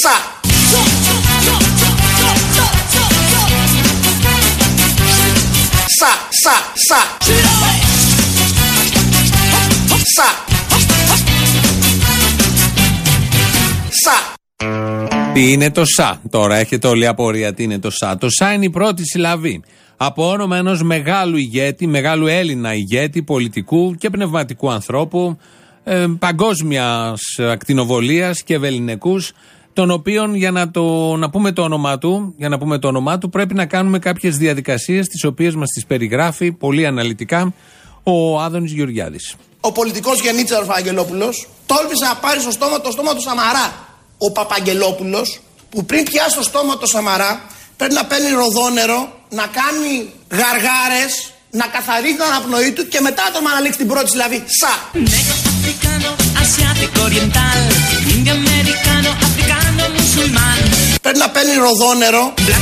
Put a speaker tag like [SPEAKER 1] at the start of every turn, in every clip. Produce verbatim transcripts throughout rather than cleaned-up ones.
[SPEAKER 1] Σα. Σα, σα, σα. Σα. Σα.
[SPEAKER 2] Τι είναι το ΣΑ? Τώρα έχετε όλη απορία τι είναι το ΣΑ. Το ΣΑ είναι η πρώτη συλλαβή από όνομα ενός μεγάλου ηγέτη, μεγάλου Έλληνα ηγέτη, πολιτικού και πνευματικού ανθρώπου, ε, παγκόσμιας ακτινοβολίας και ευελληνικούς, τον οποίον για να, το, να, πούμε το όνομά του, για να πούμε το όνομά του πρέπει να κάνουμε κάποιες διαδικασίες τις οποίες μας τις περιγράφει πολύ αναλυτικά ο Άδωνης Γεωργιάδης.
[SPEAKER 1] Ο πολιτικός Γεννίτσαρος Παπαγγελόπουλος τόλμησε να πάρει στο στόμα το στόμα του Σαμαρά. Ο Παπαγγελόπουλος που πριν πιάσει το στόμα του Σαμαρά πρέπει να παίρνει ροδόνερο, να κάνει γαργάρες, να καθαρίζει την αναπνοή του και μετά το αναλήξει την πρώτη συλλαβή. Σα. Πρέπει να παίρνει ροδόνερο,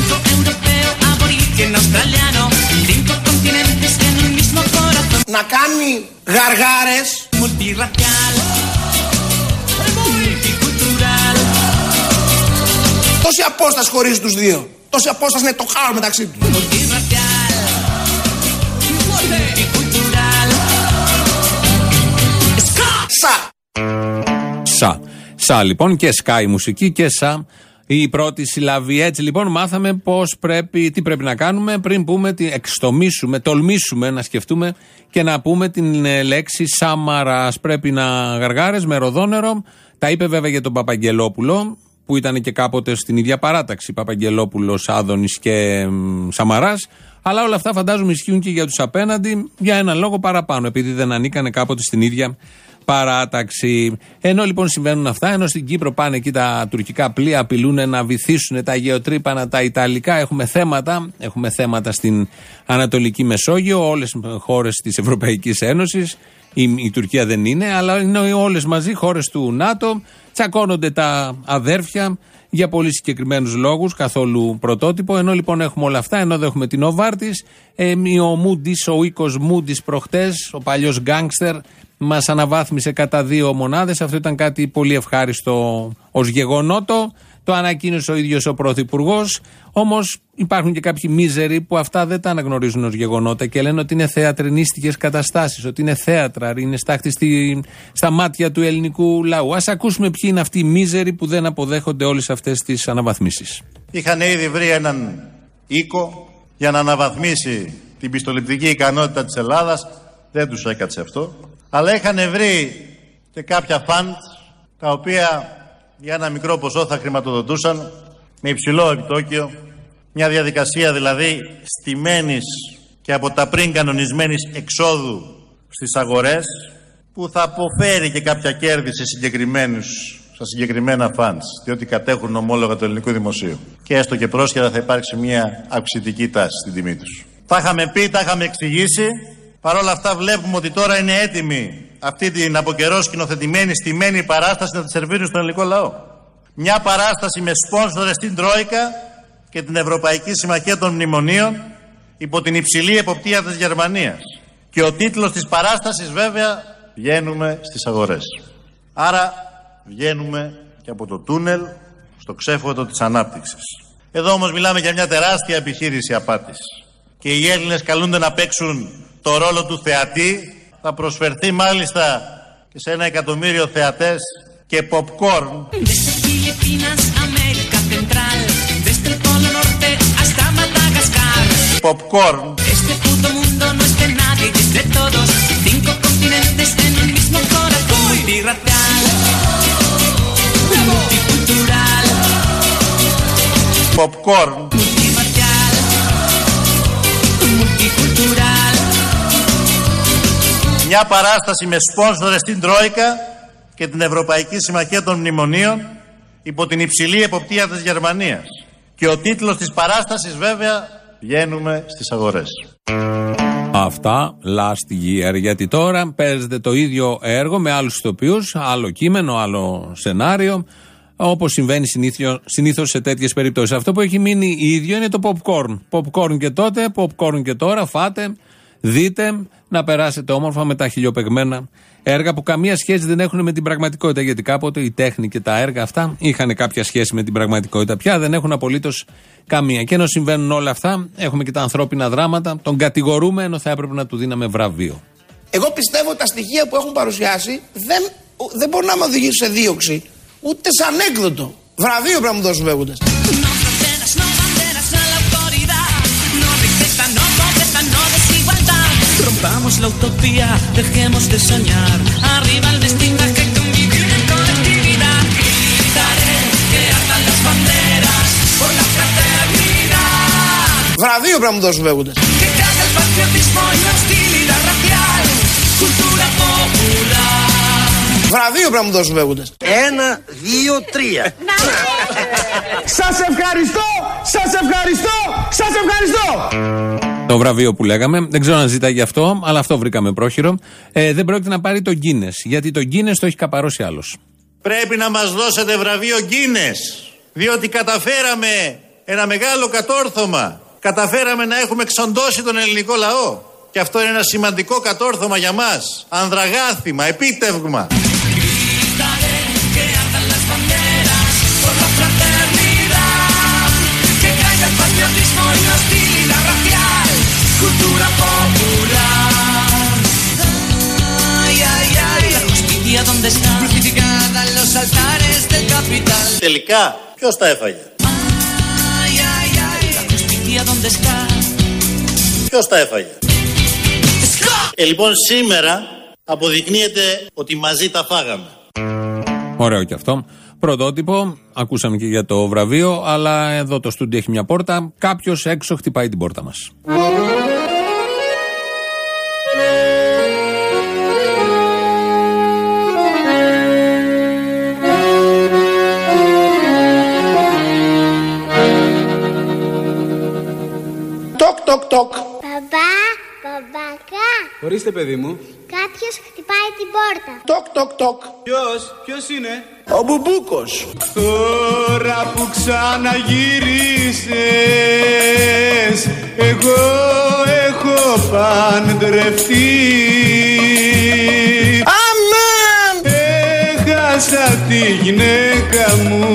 [SPEAKER 1] να κάνει γαργάρες, τόση απόσταση χωρίζει τους δύο. Τόση απόσταση είναι το χάος μεταξύ τους. Σα.
[SPEAKER 2] Σα. Σα λοιπόν και σκά η μουσική και σα η πρώτη συλλαβή. Έτσι λοιπόν μάθαμε πώς πρέπει, τι πρέπει να κάνουμε πριν πούμε, τι, εξτομίσουμε, τολμήσουμε να σκεφτούμε και να πούμε την ε, λέξη Σαμαράς. Πρέπει να γαργάρες με ροδόνερο. Τα είπε βέβαια για τον Παπαγγελόπουλο, που ήταν και κάποτε στην ίδια παράταξη, Παπαγγελόπουλος, Άδωνης και μ, Σαμαράς. Αλλά όλα αυτά φαντάζομαι ισχύουν και για τους απέναντι για έναν λόγο παραπάνω, επειδή δεν ανήκανε κάποτε στην ίδια παράταξη. Ενώ λοιπόν συμβαίνουν αυτά, ενώ στην Κύπρο πάνε εκεί τα τουρκικά πλοία, απειλούν να βυθίσουν τα γεωτρύπανα, τα ιταλικά. Έχουμε θέματα, έχουμε θέματα στην Ανατολική Μεσόγειο, όλες οι χώρες της Ευρωπαϊκής Ένωσης. Η, η Τουρκία δεν είναι, αλλά είναι όλες μαζί χώρες του ΝΑΤΟ. Τσακώνονται τα αδέρφια για πολύ συγκεκριμένους λόγους, καθόλου πρωτότυπο. Ενώ λοιπόν έχουμε όλα αυτά, ενώ δεν έχουμε την Οβάρτης, ε, ο Μούντις, ο οίκος Μούντις προχτές, ο παλιός γκάνγκστερ, μας αναβάθμισε κατά δύο μονάδες. Αυτό ήταν κάτι πολύ ευχάριστο ως γεγονότο. Το ανακοίνωσε ο ίδιος ο Πρωθυπουργός. Όμως υπάρχουν και κάποιοι μίζεροι που αυτά δεν τα αναγνωρίζουν ως γεγονότα και λένε ότι είναι θεατρινίστικες καταστάσεις, ότι είναι θέατρα, είναι στάχτη στη, στα μάτια του ελληνικού λαού. Ας ακούσουμε ποιοι είναι αυτοί οι μίζεροι που δεν αποδέχονται όλες αυτές τις αναβαθμίσεις.
[SPEAKER 3] Είχαν ήδη βρει έναν οίκο για να αναβαθμίσει την πιστοληπτική ικανότητα της Ελλάδας. Δεν τους έκατσε αυτό. Αλλά είχαν βρει και κάποια φαντ τα οποία για ένα μικρό ποσό θα χρηματοδοτούσαν με υψηλό επιτόκιο, μια διαδικασία δηλαδή στημένης και από τα πριν κανονισμένης εξόδου στις αγορές, που θα αποφέρει και κάποια κέρδη σε συγκεκριμένους, στα συγκεκριμένα funds, διότι κατέχουν ομόλογα του ελληνικού δημοσίου. Και έστω και πρόσχερα θα υπάρξει μια αυξητική τάση στην τιμή τους. Τα είχαμε πει, τα είχαμε εξηγήσει. Παρ' όλα αυτά βλέπουμε ότι τώρα είναι έτοιμη αυτή την από καιρό σκηνοθετημένη, στημένη παράσταση να τη σερβίρουν στον ελληνικό λαό. Μια παράσταση με σπόνσορες την Τρόικα και την Ευρωπαϊκή Συμμαχία των Μνημονίων υπό την υψηλή εποπτεία της Γερμανίας. Και ο τίτλος της παράστασης βέβαια, βγαίνουμε στις αγορές. Άρα βγαίνουμε και από το τούνελ στο ξέφωτο της ανάπτυξης. Εδώ όμως μιλάμε για μια τεράστια επιχείρηση απάτης. Και οι Έλληνες καλούνται να παίξουν το ρόλο του θεατή. Θα προσφερθεί μάλιστα και σε ένα εκατομμύριο θεατές και popcorn. Popcorn. Popcorn. Μια παράσταση με σπόνσορες την Τρόικα και την Ευρωπαϊκή Συμμαχία των Μνημονίων υπό την υψηλή εποπτεία της Γερμανίας. Και ο τίτλος της παράστασης βέβαια, βγαίνουμε στις αγορές.
[SPEAKER 2] Αυτά last year, γιατί τώρα παίζεται το ίδιο έργο με άλλους ηθοποιούς, άλλο κείμενο, άλλο σενάριο, όπως συμβαίνει συνήθως σε τέτοιες περιπτώσεις. Αυτό που έχει μείνει ίδιο είναι το popcorn. Popcorn και τότε, popcorn και τώρα, φάτε. δείτε, να περάσετε όμορφα με τα χιλιοπεγμένα έργα που καμία σχέση δεν έχουν με την πραγματικότητα. Γιατί κάποτε η τέχνη και τα έργα αυτά είχαν κάποια σχέση με την πραγματικότητα. Πια δεν έχουν απολύτως καμία. Και ενώ συμβαίνουν όλα αυτά, έχουμε και τα ανθρώπινα δράματα. Τον κατηγορούμε ενώ θα έπρεπε να του δίναμε βραβείο.
[SPEAKER 1] Εγώ πιστεύω ότι τα στοιχεία που έχουν παρουσιάσει δεν, δεν μπορούν να με οδηγήσουν σε δίωξη, ούτε σε ανέκδοτο. Βραβείο πρέπει να μου δώσουν βέβοντας.
[SPEAKER 4] Rompamos la utopía, dejemos de soñar. Arriba el destino que convivir en colectividad. Gritaré que ardan las banderas por la fraternidad.
[SPEAKER 1] Βραβείο πρέπει να μου δώσουν βέβοντας.
[SPEAKER 4] Que caiga el patriotismo y la hostilidad racial. Cultura popular.
[SPEAKER 1] Βραβείο πρέπει να μου δώσουν βέβοντας.
[SPEAKER 5] Ένα, δύο, τρία.
[SPEAKER 1] Σας ευχαριστώ! Σας ευχαριστώ! Σας ευχαριστώ!
[SPEAKER 2] Το βραβείο που λέγαμε, δεν ξέρω αν ζητάει γι' αυτό, αλλά αυτό βρήκαμε πρόχειρο. Ε, δεν πρόκειται να πάρει το Guinness, γιατί το Guinness το έχει καπαρώσει άλλος.
[SPEAKER 3] Πρέπει να μας δώσετε βραβείο Guinness, διότι καταφέραμε ένα μεγάλο κατόρθωμα. Καταφέραμε να έχουμε εξοντώσει τον ελληνικό λαό. Και αυτό είναι ένα σημαντικό κατόρθωμα για μας. Ανδραγάθημα, επίτευγμα.
[SPEAKER 4] Cultura popular. Ay, ay, ay, la justicia dónde está, crucificada en los altares del capital.
[SPEAKER 3] Τελικά, ποιος τα έφαγε?
[SPEAKER 4] Ay, ay, ay, la justicia dónde está.
[SPEAKER 3] Ποιος τα έφαγε? Ε, λοιπόν, σήμερα αποδεικνύεται ότι μαζί τα φάγαμε.
[SPEAKER 2] Ωραίο και αυτό. Πρωτότυπο, ακούσαμε και για το βραβείο, αλλά εδώ το στούντιο έχει μια πόρτα. Κάποιος έξω χτυπάει την πόρτα μας.
[SPEAKER 1] Τοκ, τοκ, τοκ.
[SPEAKER 6] Μπαμπά, μπαμπακά.
[SPEAKER 7] Ορίστε, παιδί μου.
[SPEAKER 6] Κάποιος χτυπάει την πόρτα.
[SPEAKER 1] Τοκ, τοκ, τοκ.
[SPEAKER 7] Ποιος, ποιος είναι?
[SPEAKER 1] Ο Μπουμπούκος.
[SPEAKER 7] Τώρα που ξαναγύρισες, εγώ έχω παντρευτεί.
[SPEAKER 1] Αμάν!
[SPEAKER 7] Έχασα τη γυναίκα μου.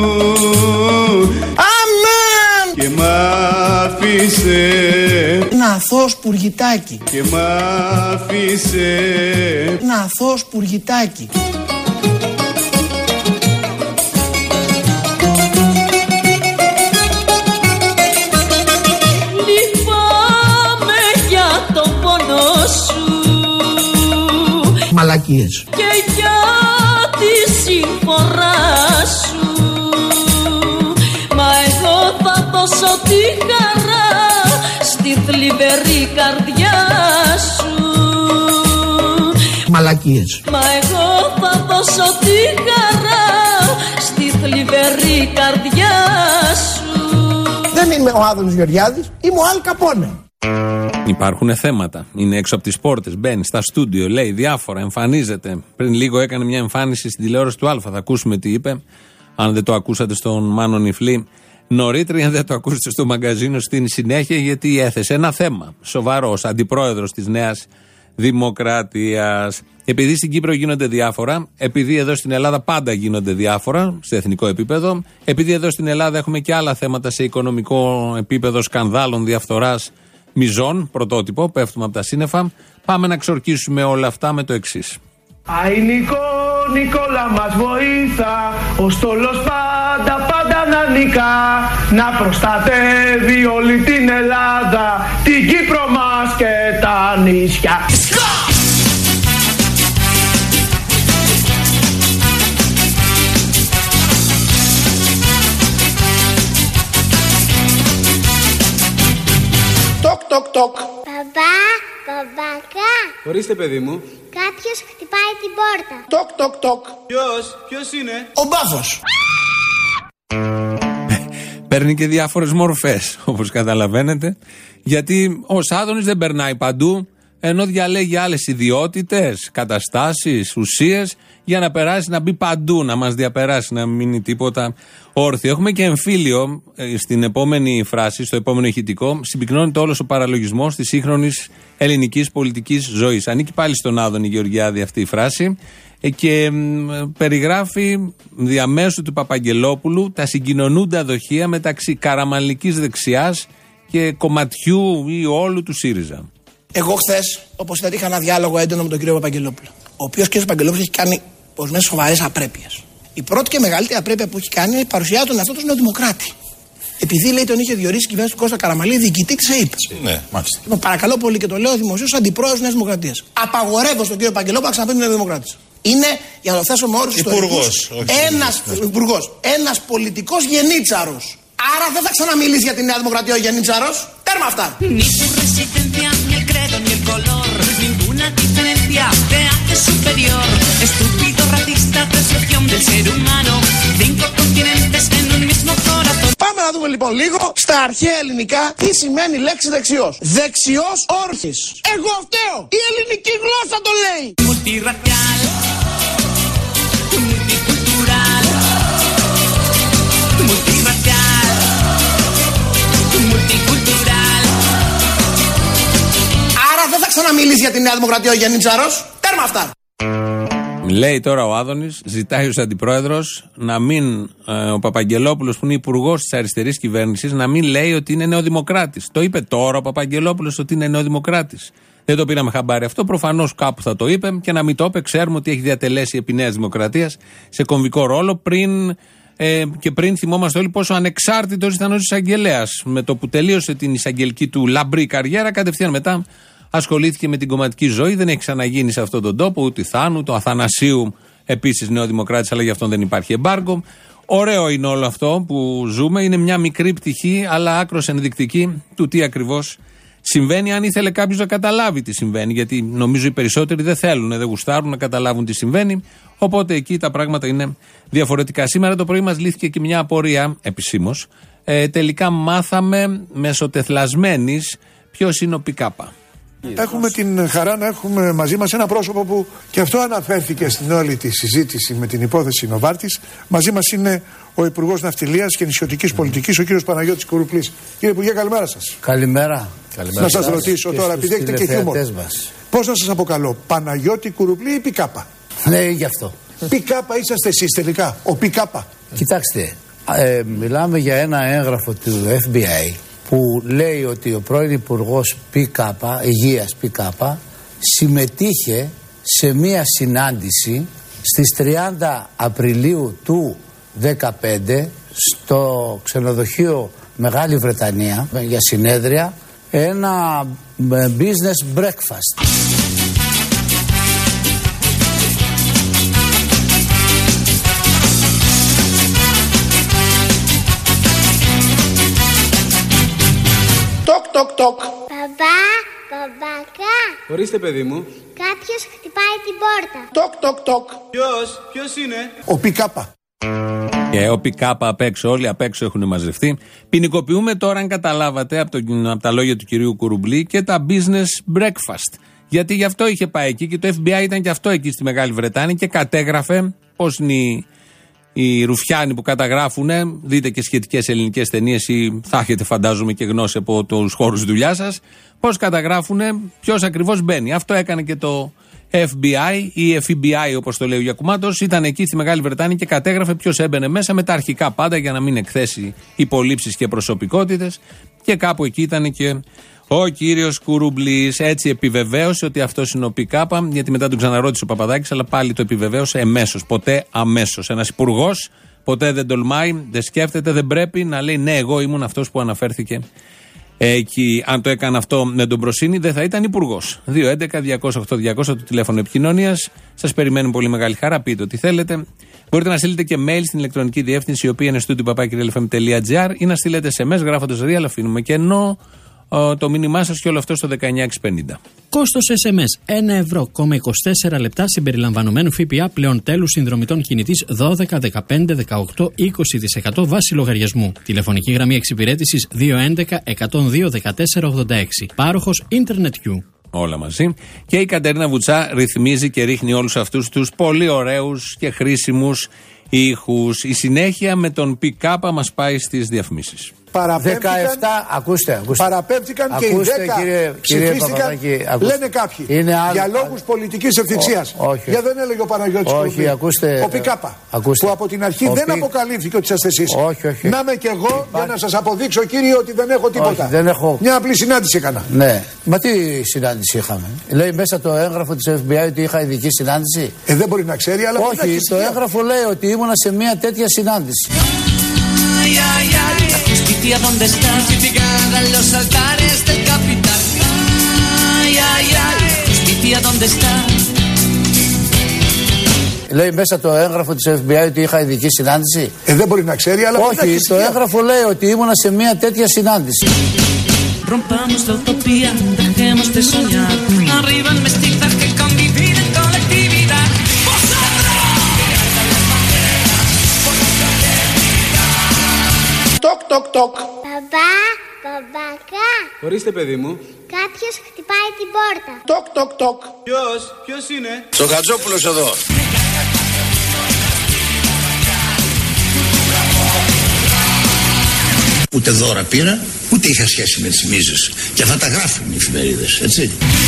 [SPEAKER 1] Αμάν!
[SPEAKER 7] Και μ' άφησε.
[SPEAKER 1] Ένα αθώο σπουργητάκι.
[SPEAKER 7] Και μ' άφησε.
[SPEAKER 1] Ένα αθώο σπουργητάκι.
[SPEAKER 4] Λυπάμαι για τον πόνο σου.
[SPEAKER 1] Μαλακίες.
[SPEAKER 4] Και για τη συμφορά σου. Μα εγώ θα δώσω τη χαρά στη θλιβερή καρδιά σου.
[SPEAKER 1] Μαλακίες.
[SPEAKER 4] Μα εγώ θα δώσω τη χαρά στη θλιβερή καρδιά σου.
[SPEAKER 1] Δεν είμαι ο Άδωνης Γεωργιάδης, είμαι ο Αλ Καπόνε.
[SPEAKER 2] Υπάρχουν θέματα. Είναι έξω από τις πόρτες. Μπαίνει στα στούντιο, λέει διάφορα, εμφανίζεται. Πριν λίγο έκανε μια εμφάνιση στην τηλεόραση του Α. Θα ακούσουμε τι είπε. Αν δεν το ακούσατε στον Μάνο Νιφλή νωρίτερα, αν δεν το ακούσατε στο μαγκαζίνο στην συνέχεια, γιατί έθεσε ένα θέμα σοβαρό ως αντιπρόεδρος της Νέας Δημοκρατίας. Επειδή στην Κύπρο γίνονται διάφορα, επειδή εδώ στην Ελλάδα πάντα γίνονται διάφορα σε εθνικό επίπεδο, επειδή εδώ στην Ελλάδα έχουμε και άλλα θέματα σε οικονομικό επίπεδο σκανδάλων, διαφθοράς, μιζών, πρωτότυπο, πέφτουμε από τα σύννεφα, πάμε να ξορκίσουμε όλα αυτά με το εξής.
[SPEAKER 8] Αϊ Νικό, Νικόλα μας βοήθα, ο στόλος πάντα πάντα να νικά, να προστατεύει όλη την Ελλάδα, την Κύπρο μας και τα νησιά.
[SPEAKER 1] Τοκ, τοκ, τοκ.
[SPEAKER 6] Μπαμπά, μπαμπακά.
[SPEAKER 7] Ορίστε, παιδί μου.
[SPEAKER 6] Κάποιος χτυπάει την πόρτα.
[SPEAKER 1] Τοκ, τοκ, τοκ.
[SPEAKER 7] Ποιος, ποιος είναι?
[SPEAKER 1] Ο Μπάφος.
[SPEAKER 2] Παίρνει και διάφορες μορφές, όπως καταλαβαίνετε, γιατί ο Άδωνης δεν περνάει παντού, ενώ διαλέγει άλλες ιδιότητες, καταστάσεις, ουσίες για να περάσει, να μπει παντού, να μας διαπεράσει, να μην μείνει τίποτα όρθιο. Έχουμε και εμφύλιο στην επόμενη φράση, στο επόμενο ηχητικό. Συμπυκνώνεται όλος ο παραλογισμός της σύγχρονης ελληνικής πολιτικής ζωής. Ανήκει πάλι στον Άδωνη Γεωργιάδη αυτή η φράση και περιγράφει διαμέσου του Παπαγγελόπουλου τα συγκοινωνούντα δοχεία μεταξύ καραμανλικής δεξιάς και κομματιού ή όλου του ΣΥΡΙΖΑ.
[SPEAKER 1] Εγώ χθες, όπως είδατε, είχα ένα διάλογο έντονο με τον κύριο Παπαγγελόπουλο. Ο οποίος κύριος Παπαγγελόπουλος έχει κάνει ορισμένες σοβαρές απρέπειες. Η πρώτη και μεγαλύτερη απρέπεια που έχει κάνει είναι η παρουσία του εαυτό του νεοδημοκράτη. Επειδή λέει τον είχε διορίσει η κυβέρνηση του Κώστα Καραμανλή διοικητή της ΕΕΠ.
[SPEAKER 9] Ναι, μάλιστα.
[SPEAKER 1] Λοιπόν, παρακαλώ πολύ και το λέω δημοσίως, αντιπρόεδρος της Νέας Δημοκρατίας. Απαγορεύω στον κύριο Παπαγγελόπουλο να ξαναπεί Νέα Δημοκράτης. Είναι, για να το θέσω με όρους ιστορικούς, ένας, υπουργός, ένας πολιτικός γενίτσαρος. Άρα δεν θα ξαναμιλήσει για τη Νέα Δημοκρατία ο γενίτσαρος. Τέρμα αυτά. Πάμε να δούμε λοιπόν λίγο στα αρχαία ελληνικά τι σημαίνει η λέξη δεξιός. Δεξιός όρθις. Εγώ φταίω. Η ελληνική γλώσσα το λέει. Άρα δεν θα ξαναμιλήσει για τη Νέα Δημοκρατία ο γενίτσαρος. Τέρμα αυτά.
[SPEAKER 2] Λέει τώρα ο Άδωνης, ζητάει ως αντιπρόεδρος να μην, ε, ο Παπαγγελόπουλος που είναι υπουργός της αριστερής κυβέρνησης, να μην λέει ότι είναι νεοδημοκράτης. Το είπε τώρα ο Παπαγγελόπουλος ότι είναι νεοδημοκράτης. Δεν το πήραμε χαμπάρι αυτό. Προφανώς κάπου θα το είπε και να μην το είπε. Ξέρουμε ότι έχει διατελέσει επί Νέας Δημοκρατίας σε κομβικό ρόλο. Πριν, ε, και πριν θυμόμαστε όλοι πόσο ανεξάρτητος ήταν ο εισαγγελέας. Με το που τελείωσε την εισαγγελική του λαμπρή καριέρα, κατευθείαν μετά ασχολήθηκε με την κομματική ζωή. Δεν έχει ξαναγίνει σε αυτόν τον τόπο ούτε Θάνου, το Αθανασίου επίσης νεοδημοκράτης, αλλά για αυτόν δεν υπάρχει εμπάργκο. Ωραίο είναι όλο αυτό που ζούμε. Είναι μια μικρή πτυχή, αλλά άκρως ενδεικτική του τι ακριβώς συμβαίνει. Αν ήθελε κάποιος να καταλάβει τι συμβαίνει, γιατί νομίζω οι περισσότεροι δεν θέλουν, δεν γουστάρουν να καταλάβουν τι συμβαίνει. Οπότε εκεί τα πράγματα είναι διαφορετικά. Σήμερα το πρωί μας λύθηκε και μια απορία επισήμως. Ε, τελικά μάθαμε μεσοτεθλασμένης ποιος είναι ο Πικάπα.
[SPEAKER 10] Έχουμε την χαρά να έχουμε μαζί μας ένα πρόσωπο που και αυτό αναφέρθηκε στην όλη τη συζήτηση με την υπόθεση Νοβάρτης. Μαζί μας είναι ο Υπουργός Ναυτιλίας και Νησιωτικής Πολιτικής, ο κύριος Παναγιώτης Κουρουπλής. Κύριε Υπουργέ, καλημέρα σας.
[SPEAKER 11] Καλημέρα. Καλημέρα.
[SPEAKER 10] Να σας ρωτήσω και τώρα, επειδή έχετε και χιούμορ. Πώς να σας αποκαλώ, Παναγιώτη Κουρουπλή ή Πικάπα?
[SPEAKER 11] Ναι, γι' αυτό.
[SPEAKER 10] Πικάπα είσαστε εσείς τελικά, ο Πικάπα.
[SPEAKER 11] Κοιτάξτε, ε, μιλάμε για ένα έγγραφο του Εφ Μπι Άι που λέει ότι ο πρώην Υπουργός Πικάπα, Υγείας Πικάπα, συμμετείχε σε μία συνάντηση στις τριάντα Απριλίου του δεκαπέντε στο ξενοδοχείο Μεγάλη Βρετανία για συνέδρια, ένα business breakfast.
[SPEAKER 1] Τοκ, τοκ, τοκ.
[SPEAKER 6] Μπαμπά, μπαμπάκα.
[SPEAKER 7] Ορίστε, παιδί μου.
[SPEAKER 6] Κάποιος χτυπάει την πόρτα.
[SPEAKER 1] Τοκ, τοκ, τοκ.
[SPEAKER 7] Ποιος, ποιος είναι?
[SPEAKER 10] Ο Πικάπα.
[SPEAKER 2] Και ο Πικάπα απ' έξω, όλοι απ' έξω έχουν μαζευτεί. Ποινικοποιούμε τώρα, αν καταλάβατε, από, το, από τα λόγια του κυρίου Κουρουμπλή, και τα business breakfast. Γιατί γι' αυτό είχε πάει εκεί και το Εφ Μπι Άι ήταν και αυτό εκεί στη Μεγάλη Βρετάνη και κατέγραφε πώς είναι οι, οι ρουφιάνοι που καταγράφουν. Δείτε και σχετικές ελληνικές ταινίες ή θα έχετε, φαντάζομαι, και γνώση από τους χώρους δουλειά σας. Πώς καταγράφουν ποιος ακριβώς μπαίνει. Αυτό έκανε και το Εφ Μπι Άι ή Εφ Μπι Άι, όπως το λέει ο Γιακουμάτος. Ήταν εκεί στη Μεγάλη Βρετάνη και κατέγραφε ποιος έμπαινε μέσα με τα αρχικά πάντα για να μην εκθέσει υπολείψεις και προσωπικότητες. Και κάπου εκεί ήταν και ο κύριος Κουρουμπλής. Έτσι επιβεβαίωσε ότι αυτός είναι ο Πικάπα, γιατί μετά τον ξαναρώτησε ο Παπαδάκης, αλλά πάλι το επιβεβαίωσε εμέσως. Ποτέ αμέσως. Ένας υπουργός ποτέ δεν τολμάει, δεν σκέφτεται, δεν πρέπει να λέει ναι, εγώ ήμουν αυτός που αναφέρθηκε εκεί. Αν το έκανε αυτό με τον Προσίνη, δεν θα ήταν υπουργός. δύο έντεκα διακόσια οκτώ διακόσια το τηλέφωνο επικοινωνίας. Σας περιμένουν πολύ μεγάλη χαρά. Πείτε ό,τι θέλετε. Μπορείτε να στείλετε και mail στην ηλεκτρονική διεύθυνση, η οποία είναι studio παπάκι ρι ελ εφ εμ τελεία τζι άρ, ή να στείλετε ες εμ ες γράφοντας real, αφήνουμε κενό το μήνυμά σας και όλο αυτό στο δεκαεννιά εξακόσια πενήντα.
[SPEAKER 12] Κόστος ες εμ ες ένα ευρώ, είκοσι τέσσερα λεπτά συμπεριλαμβανομένου ΦΠΑ, πλέον τέλους συνδρομητών κινητής δώδεκα, δεκαπέντε, δεκαοκτώ, είκοσι τοις εκατό βάση λογαριασμού. Τηλεφωνική γραμμή εξυπηρέτησης δύο έντεκα εκατόν δύο δεκατέσσερα ογδόντα έξι. Πάροχος Internet You.
[SPEAKER 2] όλα μαζί. Και η Κατερίνα Βουτσά ρυθμίζει και ρίχνει όλους αυτούς τους πολύ ωραίους και χρήσιμους ήχους. Η συνέχεια με τον πικάπα μας πάει στις διαφημίσεις.
[SPEAKER 11] δεκαεπτά, ακούστε, ακούστε.
[SPEAKER 10] Παραπέμφθηκαν και οι δέκα
[SPEAKER 11] κύριε,
[SPEAKER 10] ψηφίστηκαν,
[SPEAKER 11] κύριε
[SPEAKER 10] λένε κάποιοι,
[SPEAKER 11] είναι άλλο,
[SPEAKER 10] για λόγους πολιτικής ευθυξίας. Για δεν έλεγε ο Παναγιώτης
[SPEAKER 11] όχι, ακούστε,
[SPEAKER 10] ο Πικάπα,
[SPEAKER 11] ακούστε,
[SPEAKER 10] που από την αρχή δεν πι... αποκαλύφθηκε ότι είσαστε εσείς.
[SPEAKER 11] Όχι, όχι.
[SPEAKER 10] Να είμαι κι εγώ Υπάρχει... για να σας αποδείξω, κύριε, ότι δεν έχω τίποτα.
[SPEAKER 11] Όχι, δεν έχω...
[SPEAKER 10] Μια απλή συνάντηση έκανα.
[SPEAKER 11] Ναι, μα τι συνάντηση είχαμε? Λέει μέσα το έγγραφο της εφ μπι άι ότι είχα ειδική συνάντηση.
[SPEAKER 10] Ε, δεν μπορεί να ξέρει, αλλά
[SPEAKER 11] όχι, το έγγραφο λέει ότι ήμουνα σε μια τέτοια συνάντηση.
[SPEAKER 4] La justicia donde está crucificada en los altares del capital. Ay, ay, ay, la justicia donde está.
[SPEAKER 11] Λέει μέσα το έγγραφο της εφ μπι άι ότι είχα ειδική συνάντηση.
[SPEAKER 10] Ε, δεν μπορεί να ξέρει, αλλά
[SPEAKER 11] όχι, το έγγραφο λέει ότι ήμουνα σε μια τέτοια συνάντηση.
[SPEAKER 4] Rompamos la utopía, dejemos de soñar. Arriba el mestizaje, convivir en colectividad.
[SPEAKER 1] Τοκ, τοκ, τοκ.
[SPEAKER 6] Μπαμπά, μπαμπακά.
[SPEAKER 7] Ορίστε, παιδί μου.
[SPEAKER 6] Κάποιος χτυπάει την πόρτα.
[SPEAKER 1] Τοκ, τοκ, τοκ.
[SPEAKER 7] Ποιος, ποιος είναι?
[SPEAKER 5] Στο Χατζόπουλος εδώ. Ούτε δώρα πήρα, ούτε είχα σχέση με τις μίζες. Και αυτά τα γράφουν οι εφημερίδες, έτσι.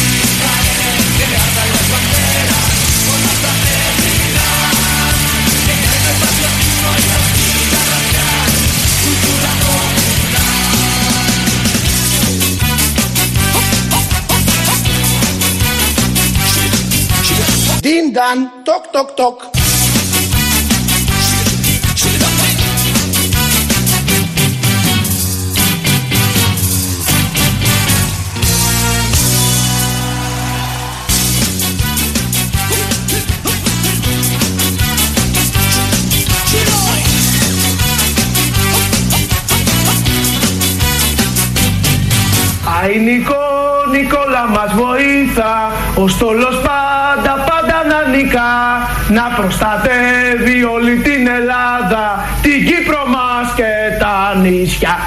[SPEAKER 1] Din dan, τοκ, τοκ, τοκ.
[SPEAKER 8] Αϊ Νικό, Νικόλα μας βοήθα, ο στόλος πάντα πάντα να νικά, να προστατεύει όλη την Ελλάδα, την Κύπρο μας και τα νησιά.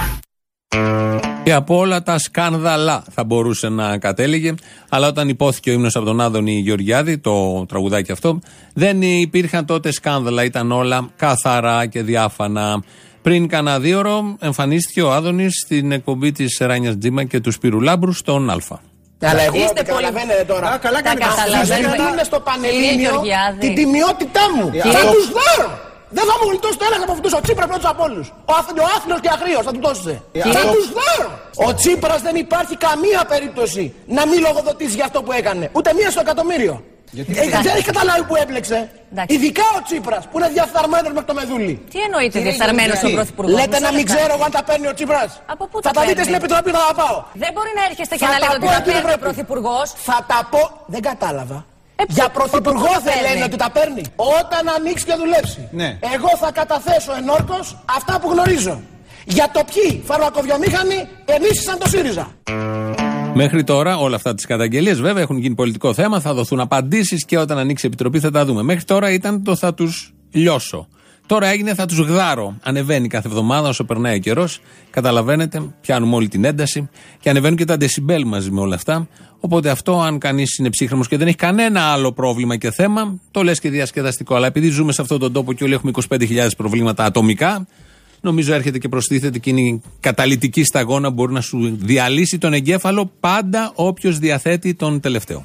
[SPEAKER 2] Και από όλα τα σκάνδαλα θα μπορούσε να κατέληγε, αλλά όταν υπόθηκε ο ύμνος από τον Άδωνη Γεωργιάδη, το τραγουδάκι αυτό, δεν υπήρχαν τότε σκάνδαλα, ήταν όλα καθαρά και διάφανα. Πριν κανένα δύο ώρο εμφανίστηκε ο Άδωνης στην εκπομπή της Ράνιας Τζίμα και του Σπύρου Λάμπρου στον Αλφα.
[SPEAKER 1] Αλλά εγώ καταλαβαίνετε τώρα. Α, καλά κάνετε. Αφήνετε στο Πανελλήνιο την τιμιότητά μου. Θα τους δω. Δεν θα μου γλιτώσει το έλεγχο από αυτούς. Ο Τσίπρας πρώτος από όλους. Ο άθλιος και αχρίος θα του δώσετε. Θα τους δω. Ο Τσίπρας δεν υπάρχει καμία περίπτωση να μην λογοδοτήσει για αυτό που έκανε. Ούτε μία στο εκατομμύριο. Ε, δεν έχει καταλάβει που έπλεξε. Εντάξει. Ειδικά ο Τσίπρας που είναι διαφθαρμένος με το μεδούλι.
[SPEAKER 9] Τι εννοείται διαφθαρμένος στον Πρωθυπουργό?
[SPEAKER 1] Λέτε να μην ξέρω εγώ αν τα παίρνει ο Τσίπρας.
[SPEAKER 9] Από πού
[SPEAKER 1] θα τα δείτε στην Επιτροπή να τα πάω.
[SPEAKER 9] Δεν μπορεί να έρχεστε και να λέτε ότι τα παίρνει ο Πρωθυπουργός.
[SPEAKER 1] Θα τα πω. Δεν κατάλαβα. Ε, για πρωθυπουργό δεν λένε ότι τα παίρνει. Όταν ανοίξει και δουλέψει. Ναι. Εγώ θα καταθέσω ενόρκως αυτά που γνωρίζω. Για το ποιοι φαρμακοβιομήχανοι ενίσχυσαν το ΣΥΡΙΖΑ.
[SPEAKER 2] Μέχρι τώρα όλα αυτά τις καταγγελίες βέβαια έχουν γίνει πολιτικό θέμα, θα δοθούν απαντήσεις και όταν ανοίξει η Επιτροπή θα τα δούμε. Μέχρι τώρα ήταν το θα τους λιώσω. Τώρα έγινε θα τους γδάρω. Ανεβαίνει κάθε εβδομάδα όσο περνάει ο καιρός. Καταλαβαίνετε, πιάνουμε όλη την ένταση και ανεβαίνουν και τα ντεσιμπέλ μαζί με όλα αυτά. Οπότε αυτό, αν κανείς είναι ψύχρεμος και δεν έχει κανένα άλλο πρόβλημα και θέμα, το λες και διασκεδαστικό. Αλλά επειδή ζούμε σε αυτόν τον τόπο και όλοι έχουμε είκοσι πέντε χιλιάδες προβλήματα ατομικά, νομίζω έρχεται και προστίθεται εκείνη η καταλυτική σταγόνα που μπορεί να σου διαλύσει τον εγκέφαλο πάντα όποιος διαθέτει τον τελευταίο.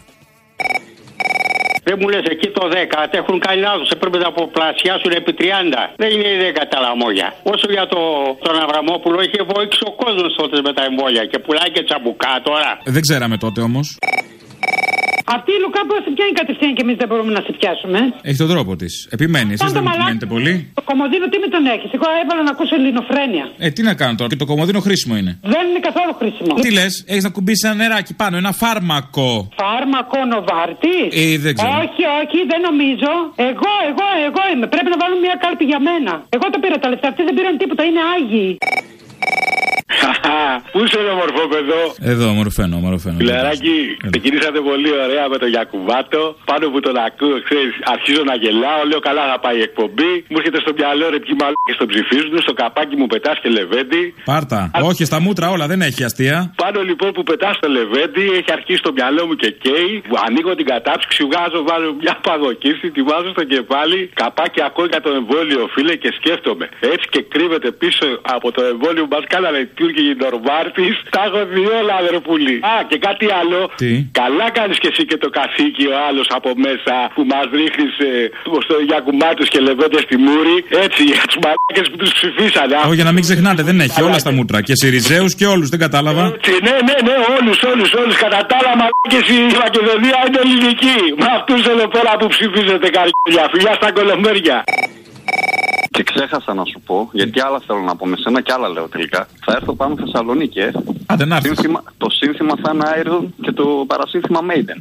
[SPEAKER 13] Δεν μου λες εκεί το δέκα, έχουν κάνει λάθος, έπρεπε να αποπλασιάσουν επί τριάντα. Δεν είναι η δέκα τα λαμόγια. Όσο για το, τον Αβραμόπουλο, είχε βοήξει ο κόσμος τότε με τα εμβόλια και πουλάει και τσαμπουκά τώρα.
[SPEAKER 14] Δεν ξέραμε τότε όμως.
[SPEAKER 15] Αυτή η Λουκά που σε πιάνει κατευθείαν και εμείς δεν μπορούμε να σε πιάσουμε.
[SPEAKER 14] Έχει τον τρόπο της. Επιμένει. Εσείς δεν επιμένετε πολύ.
[SPEAKER 15] Το κομμωδίνο τι με τον έχεις? Εγώ έβαλα να ακούσω ελληνοφρένεια.
[SPEAKER 14] Ε, τι να κάνω τώρα, και το κομμωδίνο χρήσιμο είναι.
[SPEAKER 15] Δεν είναι καθόλου χρήσιμο.
[SPEAKER 14] Τι λες, έχεις να κουμπίσεις ένα νεράκι πάνω, ένα φάρμακο.
[SPEAKER 15] Φάρμακο Νοβάρτη?
[SPEAKER 14] Ε, δεν ξέρω.
[SPEAKER 15] Όχι, όχι, δεν νομίζω. Εγώ, εγώ, εγώ είμαι. Πρέπει να βάλουν μια κάλπη για μένα. Εγώ το πήρα τα λεφτά. Αυτοί δεν πήραν τίποτα, είναι άγιοι.
[SPEAKER 16] Πού είσαι ρε μορφόπεδο?
[SPEAKER 14] Εδώ, μορφαίνω, μορφαίνω.
[SPEAKER 16] Φιλαράκι, ξεκινήσατε πολύ ωραία με τον Γιακουβάτο. Πάνω που τον ακούω, ξέρεις, αρχίζω να γελάω. Λέω καλά θα πάει η εκπομπή. Μου έρχεται στο μυαλό ρε ποιοι μαλάκες τον ψηφίζουν. Στο καπάκι μου πετάς και Λεβέντη.
[SPEAKER 14] Πάρτα. Α... Όχι, στα μούτρα όλα, δεν έχει αστεία.
[SPEAKER 16] Πάνω λοιπόν που πετάς το Λεβέντη, έχει αρχίσει στο μυαλό μου και καίει. Ανοίγω την κατάψυξη, βγάζω, βάζω μια παγωκίση, τη βάζω στο κεφάλι. Καπάκι ακούω για το εμβόλιο, φίλε, και σκέφτομαι. Έτσι και κρύβεται πίσω από το εμβόλιο που μας κάνανε οι Τούρκοι οι Νορμάρτις. Τα έχω δει όλα, αδερφούλη. Α, και κάτι άλλο.
[SPEAKER 14] Τι?
[SPEAKER 16] Καλά κάνεις και εσύ και το καθήκη ο άλλος από μέσα που μας ρίχνεις ε, στο Γιακουμάτους και Λεβέντες στη μούρη. Έτσι, για τους μαλάκες που τους ψηφίσανε.
[SPEAKER 14] Όχι, για να μην ξεχνάτε, δεν έχει όλα στα μούτρα. Και Συριζέους και όλους, δεν κατάλαβα.
[SPEAKER 16] Έτσι, ναι, ναι, ναι, όλους, όλους, όλους. Κατά τα άλλα, μαλάκες η Μακεδονία είναι ελληνική. Με αυτούς εδώ πέρα που ψηφίζετε καρκίνια. Φιλιά στα κολομέρια.
[SPEAKER 17] Και ξέχασα να σου πω, γιατί άλλα θέλω να πω με σένα και άλλα λέω τελικά. Θα έρθω πάνω Θεσσαλονίκη, ε.
[SPEAKER 14] Άντε να έρθεις.
[SPEAKER 17] Σύνθημα, το σύνθημα θα είναι Iron και το παρασύνθημα Maiden.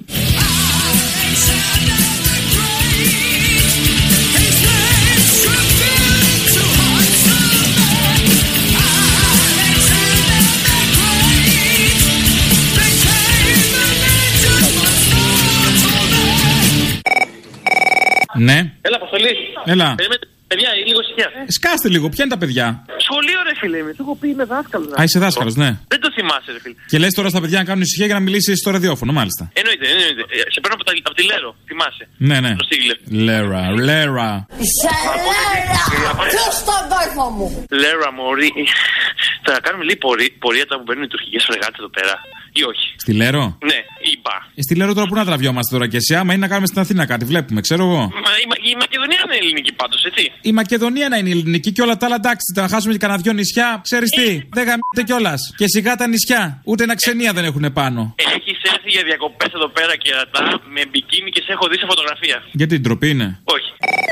[SPEAKER 14] Ναι.
[SPEAKER 18] Έλα, Αποστολή.
[SPEAKER 14] Έλα.
[SPEAKER 18] Παιδιά, λίγο ησυχία.
[SPEAKER 14] Σκάστε λίγο, ποια είναι τα παιδιά?
[SPEAKER 18] Σχολείο, ρε φίλε, είμαι. Το έχω πει, είμαι δάσκαλο.
[SPEAKER 14] Α, είσαι δάσκαλο, ναι.
[SPEAKER 18] Δεν το θυμάσαι, ρε φίλε.
[SPEAKER 14] Και λες τώρα στα παιδιά να κάνουν ησυχία για να μιλήσεις στο ραδιόφωνο, μάλιστα.
[SPEAKER 18] Εννοείται, εννοείται. Σε παίρνω από, τα, από τη Λέρο, θυμάσαι.
[SPEAKER 14] Ναι, ναι. Λέρα, Λέρα.
[SPEAKER 9] Ποιος τον τόρφο μου?
[SPEAKER 18] Λέρα, μωρή. Θα κάνουμε λίγο πορεία τα που παίρνουν οι τουρκικές φρεγάτες εδώ πέρα. Ή όχι?
[SPEAKER 14] Στη Λέρο?
[SPEAKER 18] Ναι, είπα.
[SPEAKER 14] Ε, στη Λέρο τώρα που να τραβιόμαστε τώρα και εσύ, άμα είναι να κάνουμε στην Αθήνα κάτι, βλέπουμε, ξέρω εγώ.
[SPEAKER 18] Μα η, Μα, η Μακεδονία είναι ελληνική πάντως, έτσι.
[SPEAKER 14] Η Μακεδονία να είναι ελληνική και όλα τα άλλα εντάξει. Να χάσουμε και κανένα δυο νησιά, ξέρεις τι, ε, δεν γαμιέται κιόλας. Και σιγά τα νησιά, ούτε ένα ξενία ε, δεν έχουν πάνω.
[SPEAKER 18] Έχεις έρθει για διακοπές εδώ πέρα και ρατά με μπικίνι και σε έχω δει σε φωτογραφία.
[SPEAKER 14] Γιατί την ντροπή είναι?
[SPEAKER 18] Όχι.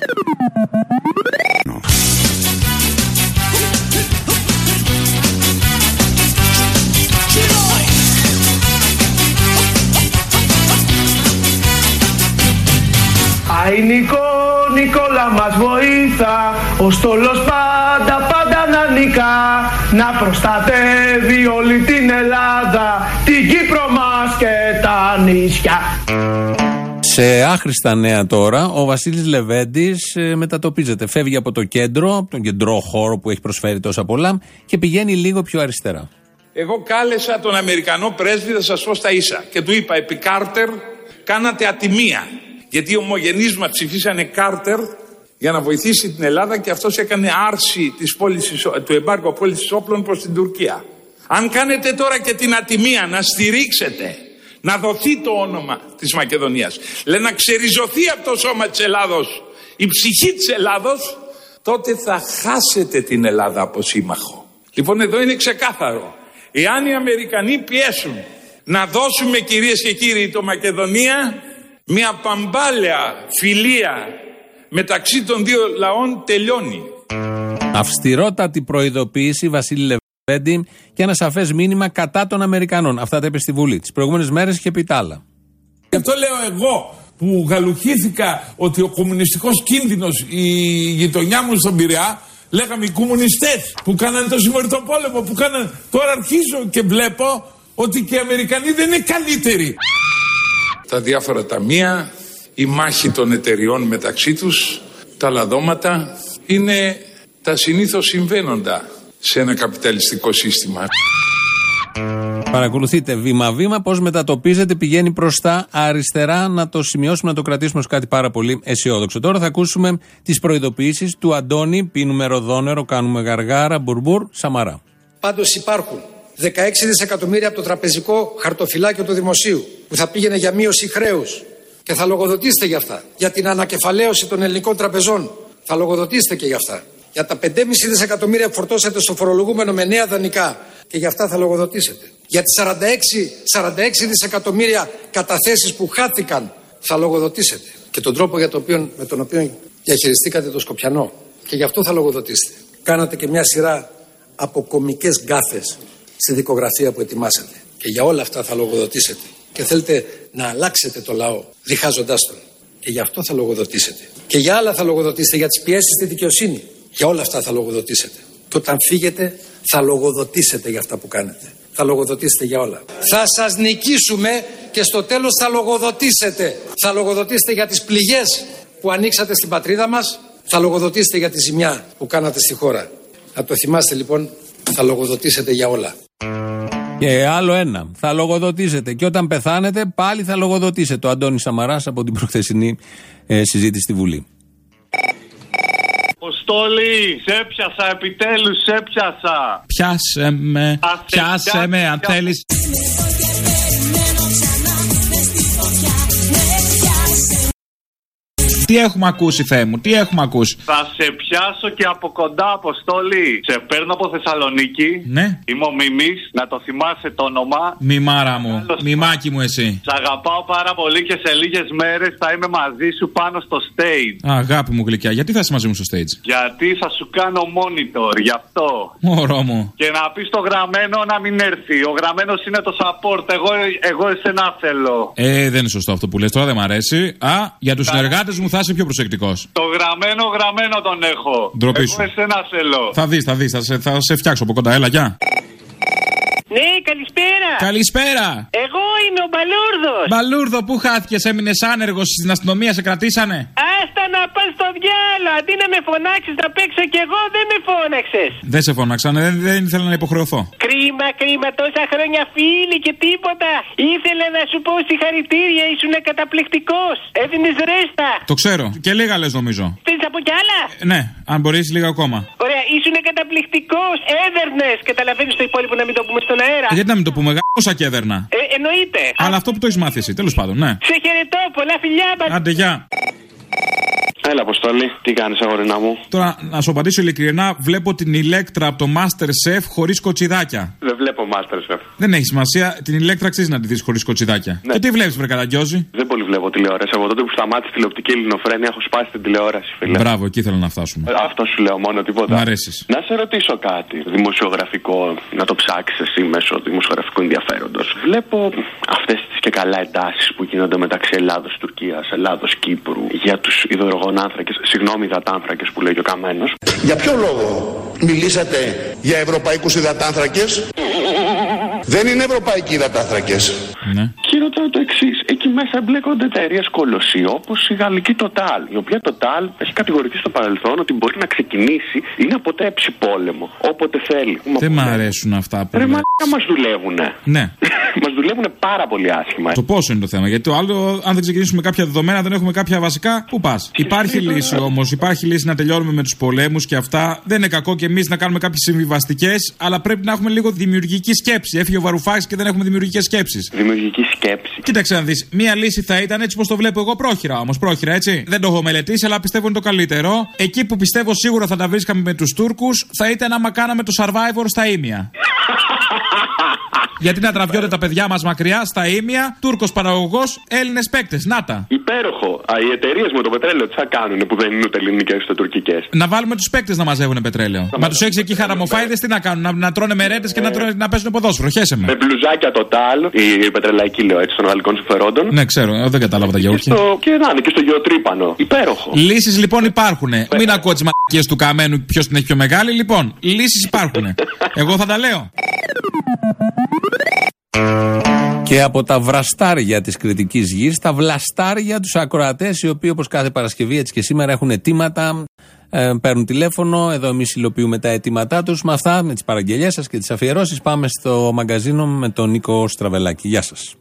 [SPEAKER 8] Αϊ Νικό, Νικόλα μας βοήθα, ο στόλος πάντα πάντα να νικά, να προστατεύει όλη την Ελλάδα, την Κύπρο μας και τα νησιά.
[SPEAKER 2] Σε άχρηστα νέα τώρα, ο Βασίλης Λεβέντης ε, μετατοπίζεται. Φεύγει από το κέντρο, από τον κεντρό χώρο που έχει προσφέρει τόσα πολλά και πηγαίνει λίγο πιο αριστερά.
[SPEAKER 19] Εγώ κάλεσα τον Αμερικανό πρέσβη, θα σας πω στα ίσα, και του είπα επί Κάρτερ κάνατε ατιμία. Γιατί οι ομογενείς μας ψηφίσανε Κάρτερ για να βοηθήσει την Ελλάδα και αυτός έκανε άρση της πώλησης, του εμπάργου πώλησης όπλων προς την Τουρκία. Αν κάνετε τώρα και την ατιμία να στηρίξετε, να δοθεί το όνομα της Μακεδονίας, λέει να ξεριζωθεί από το σώμα της Ελλάδος η ψυχή της Ελλάδος, τότε θα χάσετε την Ελλάδα από σύμμαχο. Λοιπόν, εδώ είναι ξεκάθαρο. Εάν οι Αμερικανοί πιέσουν να δώσουμε, κυρίες και κύριοι, το Μακεδονία, μια παμπάλαια φιλία μεταξύ των δύο λαών τελειώνει.
[SPEAKER 2] Αυστηρότατη προειδοποίηση Βασίλη Λεβέντη και ένα σαφές μήνυμα κατά των Αμερικανών. Αυτά τα είπε στη Βουλή. Τις προηγούμενες μέρες είχε πει τα άλλα.
[SPEAKER 19] Γι' αυτό λέω εγώ που γαλουχήθηκα ότι ο κομμουνιστικός κίνδυνος, η γειτονιά μου στον Πειραιά, λέγαμε οι κομμουνιστές που κάνανε το συμμοριτό πόλεμο, που κάνανε. Τώρα αρχίζω και βλέπω ότι και οι Αμερικανοί δεν είναι καλύτεροι. Τα διάφορα ταμεία, η μάχη των εταιριών μεταξύ τους, τα λαδώματα, είναι τα συνήθως συμβαίνοντα σε ένα καπιταλιστικό σύστημα.
[SPEAKER 2] Παρακολουθείτε βήμα-βήμα πώς μετατοπίζεται, πηγαίνει προς τα αριστερά. Να το σημειώσουμε, να το κρατήσουμε ως κάτι πάρα πολύ αισιόδοξο. Τώρα θα ακούσουμε τις προειδοποιήσεις του Αντώνη. Πίνουμε ροδόνερο, κάνουμε γαργάρα, μπουρμπούρ, Σαμαρά.
[SPEAKER 20] Πάντως υπάρχουν δεκαέξι δισεκατομμύρια από το τραπεζικό χαρτοφυλάκιο του δημοσίου που θα πήγαινε για μείωση χρέους και θα λογοδοτήσετε για αυτά. Για την ανακεφαλαίωση των ελληνικών τραπεζών θα λογοδοτήσετε και για αυτά. Για τα πέντε κόμμα πέντε δισεκατομμύρια που φορτώσατε στο φορολογούμενο με νέα δανεικά και για αυτά θα λογοδοτήσετε. Για τις σαράντα έξι δισεκατομμύρια καταθέσεις που χάθηκαν θα λογοδοτήσετε. Και τον τρόπο για το οποίο, με τον οποίο διαχειριστήκατε το Σκοπιανό και γι' αυτό θα λογοδοτήσετε. Κάνατε και μια σειρά από κομικές γκάφες στη δικογραφία που ετοιμάσατε. Και για όλα αυτά θα λογοδοτήσετε. Και θέλετε να αλλάξετε το λαό, διχάζοντάς τον. Και γι' αυτό θα λογοδοτήσετε. Και για άλλα θα λογοδοτήσετε, για τις πιέσεις στη δικαιοσύνη. Για όλα αυτά θα λογοδοτήσετε. Και όταν φύγετε θα λογοδοτήσετε για αυτά που κάνετε. Θα λογοδοτήσετε για όλα. Θα σας νικήσουμε και στο τέλος θα λογοδοτήσετε. Θα λογοδοτήσετε για τις πληγές που ανοίξατε στην πατρίδα μας. Θα λογοδοτήσετε για τη ζημιά που κάνατε στη χώρα. Να το θυμάστε λοιπόν, θα λογοδοτήσετε για όλα.
[SPEAKER 2] Και άλλο ένα, θα λογοδοτήσετε. Και όταν πεθάνετε πάλι θα λογοδοτήσετε. Ο Αντώνης Σαμαράς από την προχθεσινή ε, συζήτηση στη Βουλή.
[SPEAKER 16] Αποστόλη, σε έπιασα, επιτέλους σε έπιασα.
[SPEAKER 14] Πιάσε με, πιάσε με αν θέλεις. Τι έχουμε ακούσει, Θεέ μου, τι έχουμε ακούσει.
[SPEAKER 16] Θα σε πιάσω και από κοντά, Αποστόλη. Σε παίρνω από Θεσσαλονίκη.
[SPEAKER 14] Ναι.
[SPEAKER 16] Είμαι ο Μιμής, να το θυμάσαι το όνομα.
[SPEAKER 14] Μιμάρα μου, μιμάκι μου εσύ.
[SPEAKER 16] Σ' αγαπάω πάρα πολύ και σε λίγες μέρες θα είμαι μαζί σου πάνω στο stage.
[SPEAKER 14] Α, αγάπη μου γλυκιά, γιατί θα είσαι μαζί μου στο stage?
[SPEAKER 16] Γιατί θα σου κάνω monitor, γι' αυτό.
[SPEAKER 14] Μωρό μου.
[SPEAKER 16] Και να πεις το γραμμένο να μην έρθει. Ο γραμμένος είναι το support. Εγώ, εγώ εσένα θέλω.
[SPEAKER 14] Ε, δεν είναι σωστό αυτό που λες, τώρα δεν μ' αρέσει. Α, για τους συνεργάτες μου θα είσαι πιο προσεκτικός.
[SPEAKER 16] Το γραμμένο, γραμμένο τον έχω.
[SPEAKER 14] Ντροπή σου.
[SPEAKER 16] Εγώ εσένα θέλω.
[SPEAKER 14] Θα δεις, θα δεις, θα σε, θα σε φτιάξω από κοντά. Έλα, γεια.
[SPEAKER 15] Ναι, καλησπέρα.
[SPEAKER 14] Καλησπέρα.
[SPEAKER 15] Εγώ είμαι ο Μπαλούρδος.
[SPEAKER 14] Μπαλούρδο, πού χάθηκες, έμεινες άνεργος, στην αστυνομία σε κρατήσανε?
[SPEAKER 15] Άστα να πας στο διάλο. Αντί να με φωνάξεις να παίξω κι εγώ, δεν με φώναξες.
[SPEAKER 14] Δεν σε φώναξαν, δεν, δεν ήθελα να υποχρεωθώ.
[SPEAKER 15] Κρίμα, κρίμα, τόσα χρόνια φίλοι και τίποτα. Ήθελα να σου πω συγχαρητήρια, ήσουν καταπληκτικός. Έδινες ρέστα.
[SPEAKER 14] Το ξέρω, και λίγα λες νομίζω.
[SPEAKER 15] Θες να πω κι άλλα?
[SPEAKER 14] Ναι, αν μπορείς λίγα ακόμα.
[SPEAKER 15] Ωραία, ήσουν καταπληκτικός. Έδερνες. Καταλαβαίνεις το υπόλοιπο να μην το πούμε στον αέρα.
[SPEAKER 14] Γιατί να μην το πούμε, γάμωσα και έδερνα.
[SPEAKER 15] Ε, εννοείται.
[SPEAKER 14] Αλλά αυτό που το έχεις μάθει εσύ, τέλος πάντων, ναι.
[SPEAKER 15] Σε χαιρετώ, πολλά φιλιά.
[SPEAKER 14] Άντε, γεια.
[SPEAKER 17] Έλα, Αποστόλη, τι κάνεις, αγορίνα μου?
[SPEAKER 14] Τώρα, να σου απαντήσω ειλικρινά, βλέπω την Ηλέκτρα από το Masterchef χωρίς κοτσιδάκια.
[SPEAKER 17] Δεν βλέπω Masterchef.
[SPEAKER 14] Δεν έχει σημασία, την Ηλέκτρα αξίζει να τη δεις χωρίς κοτσιδάκια.
[SPEAKER 17] Ναι.
[SPEAKER 14] Και τι βλέπεις, βρε Καραγκιόζη?
[SPEAKER 17] Δεν πολύ βλέπω τηλεόραση. Από τότε που σταμάτησε τηλεοπτική ελληνοφρένεια, έχω σπάσει την τηλεόραση, φίλε.
[SPEAKER 14] Μπράβο, εκεί θέλω να φτάσουμε.
[SPEAKER 17] Ε, αυτό σου λέω μόνο, τίποτα.
[SPEAKER 14] Μ' αρέσεις.
[SPEAKER 17] Να σε ρωτήσω κάτι δημοσιογραφικό, να το ψάξεις εσύ μέσω δημοσιογραφικού ενδιαφέροντος. Βλέπω αυτές τις και καλά εντάσεις που γίνονται μεταξύ Ελλάδος-Τουρκίας, Ελλάδος-Κύπρου για τους υδρογονάνθρακες. Συγγνώμη, υδατάνθρακες που λέει και ο Καμένος.
[SPEAKER 5] Για ποιο λόγο μιλήσατε για ευρωπαϊκούς υδατάνθρακες? Δεν είναι ευρωπαϊκοί υδατάνθρακες.
[SPEAKER 14] Ναι.
[SPEAKER 17] Και ρωτάω το εξής. Εκεί μέσα εμπλέκονται εταιρείες κολοσσί όπως η γαλλική Total, η οποία Total έχει κατηγορηθεί στο παρελθόν ότι μπορεί να ξεκινήσει ή να αποτρέψει πόλεμο όποτε θέλει.
[SPEAKER 14] Δεν μ' αρέσουν αυτά που
[SPEAKER 17] Ρε
[SPEAKER 14] λες.
[SPEAKER 17] μαλάκα, μας δουλεύουνε.
[SPEAKER 14] Ναι.
[SPEAKER 17] Μας δουλεύουνε πάρα πολύ άσχημα.
[SPEAKER 14] Το πόσο είναι το θέμα. Γιατί το άλλο, αν δεν ξεκινήσουμε κάποια δεδομένα, δεν έχουμε κάποια βασικά. Πού πας? Υπάρχει λύση όμως. Υπάρχει λύση να τελειώνουμε με τους πολέμους και αυτά. Δεν είναι κακό και εμείς να κάνουμε κάποιες συμβιβαστικές, αλλά πρέπει να έχουμε λίγο δημιουργική σκέψη. Έφυγε ο Βαρουφάκης και δεν έχουμε δημιουργικές σκέψεις.
[SPEAKER 17] Δημιουργική σκέψη.
[SPEAKER 14] Κοίταξε να δεις. Μία λύση θα ήταν έτσι πως το βλέπω εγώ, πρόχειρα όμως. Πρόχειρα, έτσι. Δεν το έχω μελετήσει, αλλά πιστεύω είναι το καλύτερο. Εκεί που πιστεύω σίγουρα θα τα βρίσκαμε με τους Τούρκους, θα ήταν άμα κάναμε το Survivor στα ίμια. Γιατί να τραβιώνται τα παιδιά μας μακριά στα ίμια, Τούρκος παραγωγός, Έλληνες παίκτες. Να τα.
[SPEAKER 17] Υπέροχο. Α, οι εταιρείες με το πετρέλαιο τι θα κάνουνε που δεν είναι ούτε ελληνικές ούτε τουρκικές?
[SPEAKER 14] Να βάλουμε τους παίκτες να μαζεύουν πετρέλαιο. Μα τους έχεις εκεί χαραμοφάιδες, τι να κάνουν? Να, να τρώνε μερέτες και να, τρώνε, να παίζουν ποδόσφαιρο. Χέσε με.
[SPEAKER 17] Με μπλουζάκια Total, η, η πετρελαϊκή λέω έτσι των γαλλικών συμφερόντων.
[SPEAKER 14] Ναι, ξέρω, ε, δεν κατάλαβα τα γιαούρτια.
[SPEAKER 17] Και, στο, και να είναι και στο γεωτρύπανο. Υπέροχο.
[SPEAKER 14] Λύσεις λοιπόν υπάρχουν. Μην ακούω τις μαλακίες του Καμένου ποιος την έχει πιο μεγάλη. Λοιπόν, λύσεις υπάρχουν. Εγώ θα τα λέω.
[SPEAKER 2] Και από τα βραστάρια της κριτικής γης, τα βλαστάρια τους ακροατές, οι οποίοι όπως κάθε Παρασκευή έτσι και σήμερα έχουν αιτήματα, ε, παίρνουν τηλέφωνο, εδώ εμείς υλοποιούμε τα αιτήματά τους. Με αυτά, με τις παραγγελίες σας και τις αφιερώσεις, πάμε στο μαγκαζίνο με τον Νίκο Στραβελάκη. Γεια σας.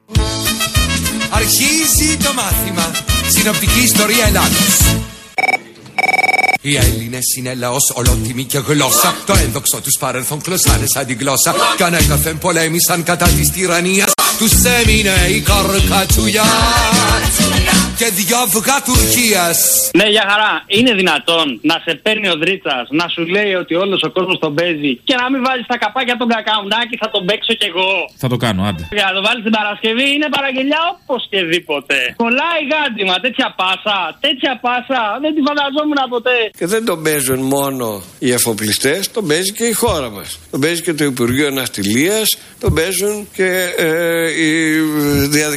[SPEAKER 21] Αρχίζει το μάθημα. Συνοπτική ιστορία Ελλάδος. Οι Έλληνες είναι λαός ολότιμη και γλώσσα. Το ένδοξο τους παρελθόν κλωσάνε σαν την γλώσσα. Κι ανέκαθεν πολέμησαν κατά της τυραννίας. Τους έμεινε η καρκατσουλιά και δυο αυγά Τουρκίας.
[SPEAKER 22] Ναι, για χαρά. Είναι δυνατόν να σε παίρνει ο Δρίτσας, να σου λέει ότι όλος ο κόσμος τον παίζει και να μην βάζεις τα καπάκια τον κακαουνάκι, θα τον παίξω κι εγώ?
[SPEAKER 14] Θα το κάνω, άντε.
[SPEAKER 22] Για να το βάλεις την Παρασκευή είναι παραγγελιά όπως και δίποτε. Κολλάει γάντιμα, τέτοια πάσα, τέτοια πάσα, δεν τη φανταζόμουν ποτέ.
[SPEAKER 23] Και δεν τον παίζουν μόνο οι εφοπλιστές, τον παίζει και η χώρα μας. Τον παίζει και το Υπουργείο Ναυτιλίας, τον παίζουν και ε, οι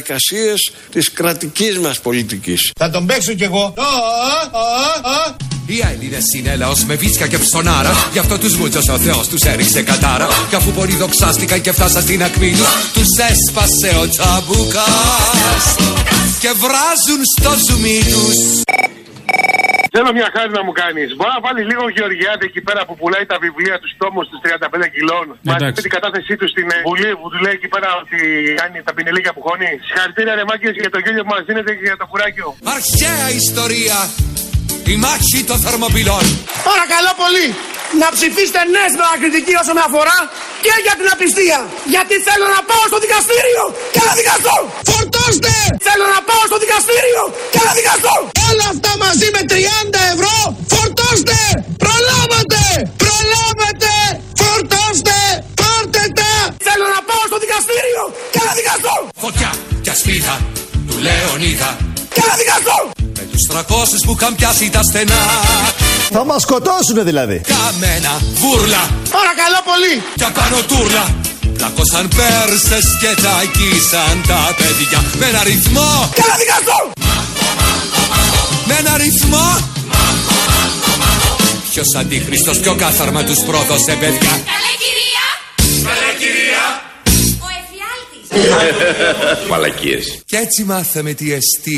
[SPEAKER 23] διαδικασίες της κρατικής μας πολιτικής.
[SPEAKER 5] Θα τον παίξω κι εγώ.
[SPEAKER 21] Οι Έλληνες είναι λαός με βίτσια και ψωνάρα. Γι' αυτό τους μούτζος ο Θεός τους έριξε κατάρα. Κι αφού πολύ δοξάστηκαν και φτάσαν στην ακμή τους, τους έσπασε ο τσαμπουκάς και βράζουν στο ζουμί τους.
[SPEAKER 3] Θέλω μια χάρη να μου κάνεις. Μπορεί να βάλει λίγο Γεωργιάδη εκεί πέρα που πουλάει τα βιβλία του τόμους τους τριάντα πέντε κιλών. Μαζί με την κατάθεσή του στην Βουλή που του λέει εκεί πέρα ότι κάνει τα πινελίκια που χώνει. Συγχαρητήρια ρε μάγκες για το γέλιο που μας δίνετε και για το κουράκιο.
[SPEAKER 21] Αρχαία ιστορία. Η μάχη των Θερμοπυλών.
[SPEAKER 1] Παρακαλώ πολύ να ψηφίσετε ναι στην ανακριτική όσο με αφορά και για την απιστία. Γιατί θέλω να πάω στο δικαστήριο και να δικαστώ. Φορτώστε! Θέλω να πάω στο δικαστήριο και να δικαστώ. Όλα αυτά μαζί με τριάντα ευρώ. Φορτώστε! Προλάβατε! Προλάβατε! Φορτώστε! Πάρτε τα! Θέλω να πάω στο δικαστήριο και να δικαστώ.
[SPEAKER 21] Φωτιά και ασπίδα του Λεωνίδα
[SPEAKER 1] και να δικαστώ.
[SPEAKER 21] Με τους τρακόσους που είχαν πιάσει τα στενά.
[SPEAKER 10] Θα μας σκοτώσουνε δηλαδή.
[SPEAKER 21] Καμένα βούρλα.
[SPEAKER 1] Παρακαλώ πολύ.
[SPEAKER 21] Κι απάνω τούρλα. Πλακώσαν Πέρσες και τακίσαν τα παιδιά. Με ένα ρυθμό.
[SPEAKER 1] Και να δικαστώ.
[SPEAKER 21] Με ένα ρυθμό. Ποιος αντίχριστος, ποιο κάθαρμα τους πρόδωσε παιδιά.
[SPEAKER 4] Καλέ κυρία.
[SPEAKER 21] Καλέ κυρία.
[SPEAKER 4] Ο εφιάλτης.
[SPEAKER 21] Μαλακίες. Κι έτσι μάθαμε τι εστί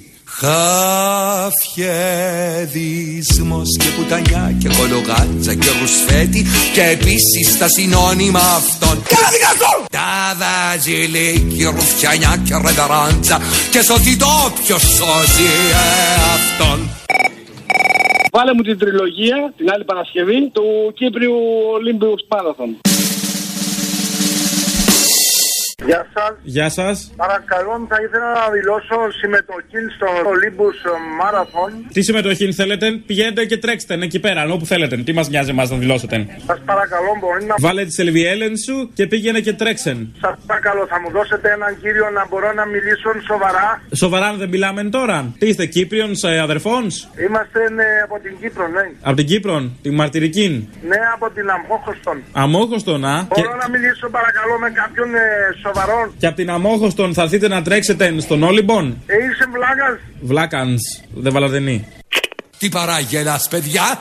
[SPEAKER 21] χαφιεδισμός και πουτανιά και κολογάτσα και ρουσφέτη και επίσης τα συνώνυμα αυτών.
[SPEAKER 1] Και να δικαστώ!
[SPEAKER 21] Τα βαζιλίκι, ρουφιανιά και ρεδαράντσα και σωθεί το ποιος σώζει αυτόν.
[SPEAKER 22] Βάλε μου την τριλογία την άλλη Παρασκευή του Κύπριου Ολύμπιους Μάραθον.
[SPEAKER 12] Γεια σας.
[SPEAKER 14] Γεια σας.
[SPEAKER 12] Παρακαλώ, θα ήθελα να δηλώσω συμμετοχή στο Olympus Marathon.
[SPEAKER 14] Τι συμμετοχή θέλετε, πηγαίνετε και τρέξτε εκεί πέρα, όπου θέλετε. Τι μας νοιάζει εμάς να δηλώσετε.
[SPEAKER 12] Σας παρακαλώ, μπορεί να.
[SPEAKER 14] Βάλε τη σελβιέλεν σου και πήγαινε και τρέξεν.
[SPEAKER 12] Σας παρακαλώ, θα μου δώσετε έναν κύριο να μπορώ να μιλήσω σοβαρά.
[SPEAKER 14] Σοβαρά δεν μιλάμε τώρα. Τι είστε, Κύπριον αδερφόνς?
[SPEAKER 12] Είμαστε ναι, από την Κύπρο, ναι.
[SPEAKER 14] Από την Κύπρο, την Μαρτυρική.
[SPEAKER 12] Ναι, από την Αμόχωστον.
[SPEAKER 14] Αμόχωστον, α.
[SPEAKER 12] Μπορώ και... να μιλήσω παρακαλώ με κάποιον ε, σοβαρό.
[SPEAKER 14] Και από την Αμόχωστον θα έρθετε να τρέξετε στον Όλυμπον.
[SPEAKER 12] Ε, είσαι βλάκας.
[SPEAKER 14] Βλάκανς, δεν βαλαδενή.
[SPEAKER 21] Τι παράγγελας, παιδιά.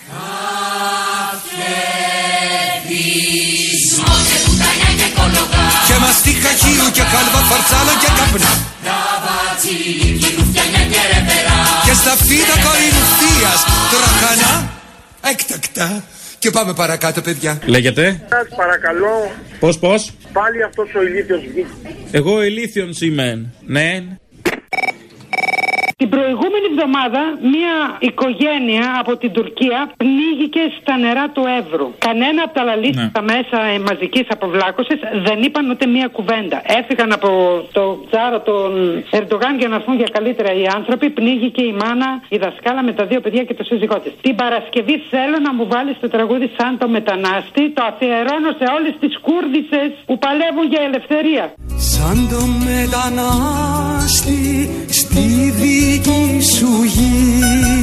[SPEAKER 4] Καφεδισμός και πουτανιά και κολογά.
[SPEAKER 21] Και μαστίχα χείου και κάλβα φαρτσάλο και καπνά.
[SPEAKER 4] Τα βατσιλίκι, ρουφιανιά και ρεβερά.
[SPEAKER 21] Και στα φύτα κορινθίας τραχανά. Έκτακτα. Και πάμε παρακάτω, παιδιά.
[SPEAKER 14] Λέγεται.
[SPEAKER 12] Σας παρακαλώ.
[SPEAKER 14] Πώς, πώς.
[SPEAKER 12] Πάλι αυτός ο ηλίθιος βγήκε.
[SPEAKER 14] Εγώ ηλίθιον είμαι. Ναι.
[SPEAKER 24] Την προηγούμενη εβδομάδα μία οικογένεια από την Τουρκία πνίγηκε στα νερά του Εύρου. Κανένα από τα λαλίστικα ναι. μέσα μαζικής αποβλάκωσης δεν είπαν ούτε μία κουβέντα. Έφυγαν από το τζάρο των Ερντογάν για να έρθουν για καλύτερα οι άνθρωποι. Πνίγηκε η μάνα, η δασκάλα με τα δύο παιδιά και το σύζυγό της. Την Παρασκευή θέλω να μου βάλεις το τραγούδι σαν το μετανάστη. Το αφιερώνω σε όλες τις Κούρδισσες που παλεύουν για ελευθερία.
[SPEAKER 21] Σαν το μετανάστη στη δική σου γη,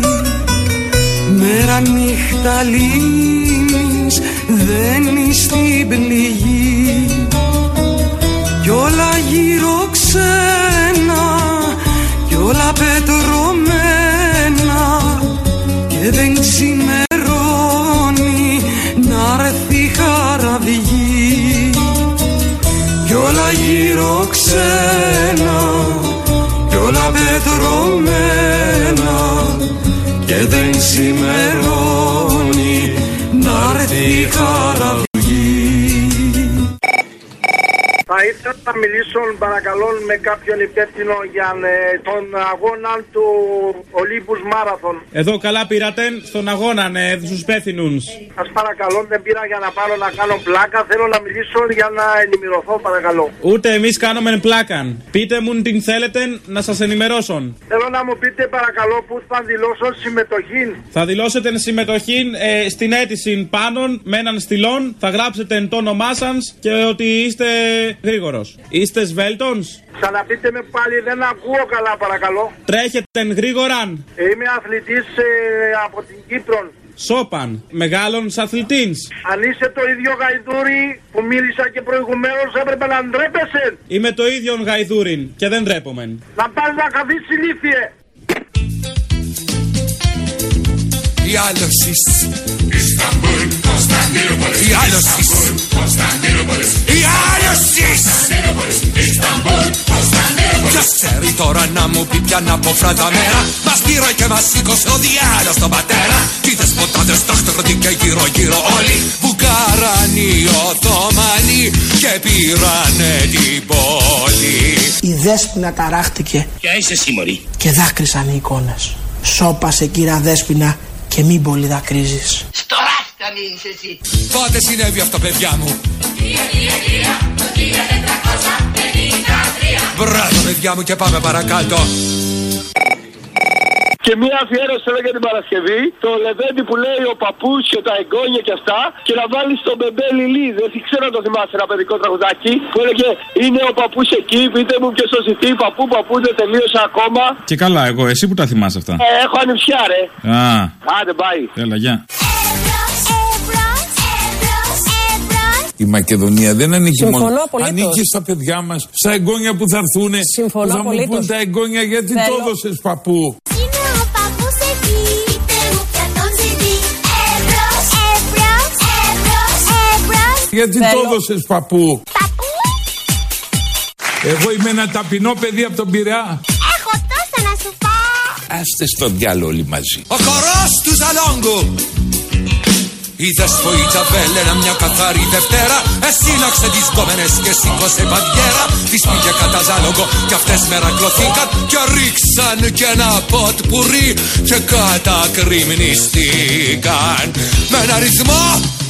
[SPEAKER 21] μέρα νύχτα λύνεις, δένεις στην πληγή κι όλα γύρω ξένα κι όλα πετρωμένα και δεν ξημερώνει να έρθει χαραυγή κι όλα γύρω ξένα κι όλα πετρωμένα και δεν ξημερώνει να έρθει χαραυγή.
[SPEAKER 12] Θα ήθελα να μιλήσω παρακαλώ με κάποιον υπεύθυνο για ε, τον αγώνα του Olympus Marathon.
[SPEAKER 14] Εδώ καλά πήρατε στον αγώνα, ναι, στους υπεύθυνους.
[SPEAKER 12] Σας παρακαλώ, δεν πήρα για να πάρω να κάνω πλάκα, θέλω να μιλήσω για να ενημερωθώ παρακαλώ.
[SPEAKER 14] Ούτε εμείς κάνουμε πλάκα. Πείτε μου την θέλετε να σας ενημερώσω.
[SPEAKER 12] Θέλω να μου πείτε παρακαλώ που θα δηλώσω συμμετοχή.
[SPEAKER 14] Θα δηλώσετε συμμετοχή ε, στην αίτηση πάνω με έναν στυλόν, θα γράψετε το όνομά σας και ότι είστε γρήγορος. Είστε σβέλτons.
[SPEAKER 12] Ξαναπείτε με πάλι, δεν ακούω καλά παρακαλώ.
[SPEAKER 14] Τρέχετε γρήγορα.
[SPEAKER 12] Είμαι αθλητής ε, από την Κύπρο.
[SPEAKER 14] Σόπαν, μεγάλος αθλητής.
[SPEAKER 12] Αν είσαι το ίδιο γαϊδούρι που μίλησα και προηγουμένως έπρεπε να ντρέπεσαι.
[SPEAKER 14] Είμαι το ίδιο γαϊδούρι και δεν ντρέπομαι.
[SPEAKER 12] Να πας να καθίσεις ηλίθιε.
[SPEAKER 21] Η Άλωσης Ισταμπούλ, Κωνσταντινούπολης. Η Άλωσης Κωνσταντινούπολης. Η Άλωσης Ισταμπούλ, Κωνσταντινούπολης. Ποιος ξέρει τώρα να μου πει πια να πω φράτα μέρα. Μας πήρε και μας σήκωσε ο διάλος τον πατέρα. Κι οι δεσποτάδες τάχτρωτοι και γύρω γύρω όλοι μπουκάραν οι Οθωμανοί και πήρανε την πόλη.
[SPEAKER 6] Η Δέσποινα ταράχτηκε.
[SPEAKER 21] Ποια είσαι εσύ μωρή?
[SPEAKER 6] Και δάκρυσαν οι εικόνες. Σώπασε κύρα Δέσποινα και μην πολύ δακρύζεις.
[SPEAKER 21] Στο ράφτανι είσαι εσύ. Πότε συνέβη αυτό παιδιά μου? Μπράβο παιδιά μου και πάμε παρακάτω.
[SPEAKER 3] Και μία αφιέρωση εδώ για την Παρασκευή. Το Λεβέντι που λέει ο παππούς και τα εγγόνια και αυτά. Και να βάλει στον Μπεμπέ Λιλί. Δεν ξέρω αν το θυμάσαι, ένα παιδικό τραγουδάκι. Που έλεγε είναι ο παππούς εκεί. Πείτε μου ποιος το ζητεί. Παππού, παππού δεν τελείωσε ακόμα.
[SPEAKER 14] Και καλά, εγώ, εσύ που τα θυμάσαι αυτά.
[SPEAKER 3] Ε, έχω ανιψιά, ρε.
[SPEAKER 14] Α.
[SPEAKER 3] Άντε, πάει.
[SPEAKER 14] Έλα, γεια.
[SPEAKER 19] Η Μακεδονία δεν ανήκει
[SPEAKER 9] Συμφωνώ
[SPEAKER 19] μόνο.
[SPEAKER 9] απολύτως.
[SPEAKER 19] Ανήκει στα παιδιά μας, στα εγγόνια που θα έρθουν.
[SPEAKER 9] Συμφωνώ
[SPEAKER 19] που θα μου
[SPEAKER 9] απολύτως.
[SPEAKER 19] πούν τα εγγόνια γιατί
[SPEAKER 9] Θέλω.
[SPEAKER 19] το έδωσες παππού.
[SPEAKER 4] Είναι ο παππούς εκεί, πείτε μου ποια τον ζητεί. Εμπρός, εμπρός, εμπρός, εμπρός.
[SPEAKER 19] Γιατί
[SPEAKER 4] Θέλω.
[SPEAKER 19] το έδωσες παππού.
[SPEAKER 4] Παππού.
[SPEAKER 19] Εγώ είμαι ένα ταπεινό παιδί από τον Πειραιά.
[SPEAKER 4] Έχω τόσα να σου πω.
[SPEAKER 19] Άστε στο διάλο όλοι μαζί.
[SPEAKER 21] Ο χορός του Ζαλόγκου. Η δεσποίτσα βέλενα μια καθαρή Δευτέρα. Εσύναξε τις κόμενες και σήκωσε παντιέρα. Τις πήγε κατά Ζάλογο κι αυτές μερακλωθήκαν. Και ρίξαν κι ένα ποτ πουρί και κατακριμνιστήκαν. Με ένα ρυθμό,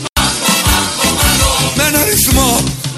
[SPEAKER 21] με ένα ρυθμό.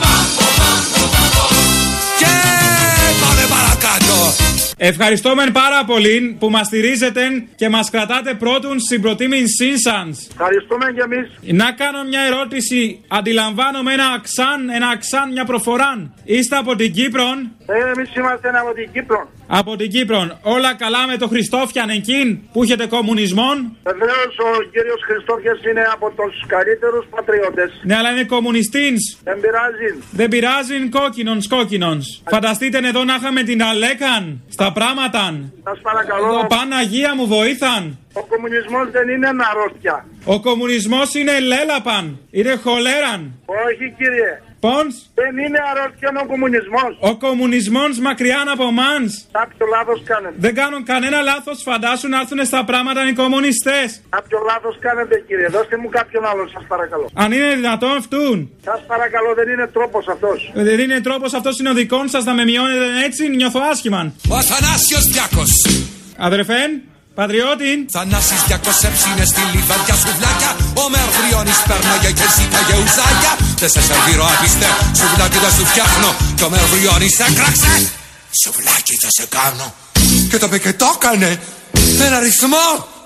[SPEAKER 21] Και πάμε παρακάτω.
[SPEAKER 14] Ευχαριστούμε πάρα πολύ που μας στηρίζετε και μας κρατάτε πρώτον στην προτίμησή σας.
[SPEAKER 12] Ευχαριστούμε κι εμείς.
[SPEAKER 14] Να κάνω μια ερώτηση. Αντιλαμβάνομαι ένα αξάν, ένα αξάν, μια προφορά. Είστε από την Κύπρο?
[SPEAKER 12] Ε, εμείς είμαστε από την Κύπρο.
[SPEAKER 14] Από την Κύπρο. Όλα καλά με το Χριστόφιαν εκείν που έχετε κομμουνισμό?
[SPEAKER 12] Βεβαίως ο κύριος Χριστόφιας είναι από τους καλύτερους πατριώτες.
[SPEAKER 14] Ναι, αλλά είναι κομμουνιστής.
[SPEAKER 12] Δεν πειράζει.
[SPEAKER 14] Δεν πειράζει, κόκκινον, κόκκινον. Φανταστείτε εδώ να είχαμε την Αλέκαν στα πράγματα.
[SPEAKER 12] Σας παρακαλώ.
[SPEAKER 14] Ο Παναγία μου βοήθαν.
[SPEAKER 12] Ο κομμουνισμός δεν είναι αρρώστια.
[SPEAKER 14] Ο κομμουνισμός είναι λέλαπαν. Είναι χολέραν.
[SPEAKER 12] Όχι κύριε.
[SPEAKER 14] Πόνς.
[SPEAKER 12] Δεν είναι αρρώστια ο κομμουνισμός.
[SPEAKER 14] Ο κομμουνισμός μακριά από μάνς.
[SPEAKER 12] Κάποιο λάθος κάνετε.
[SPEAKER 14] Δεν κάνουν κανένα λάθος, φαντάσου να έρθουν στα πράγματα οι κομμουνιστές.
[SPEAKER 12] Κάποιο λάθος κάνετε κύριε. Δώστε μου κάποιον άλλον σας παρακαλώ.
[SPEAKER 14] Αν είναι δυνατόν αυτούν.
[SPEAKER 12] Σας παρακαλώ, δεν είναι τρόπος αυτός.
[SPEAKER 14] Δεν είναι τρόπος αυτός, είναι ο δικών σας να με μειώνετε έτσι, νιώθω άσχημα.
[SPEAKER 21] Ο Αθανάσιος Διάκος.
[SPEAKER 14] Αδερφέν. Πατριώτη!
[SPEAKER 21] Θανάσης διακοσέψινε στη λιβαδιά σουβλάκια. Ο Μερβριώνης πέρναγε και ζήταγε ουζάκια. Δεν σε σερβίρω απίστε, σουβλάκι δεν σου φτιάχνω. Και ο Μερβριώνης έκραξε. Σουβλάκι θα σε κάνω. Και το είπε και το έκανε. Με ένα ρυθμό.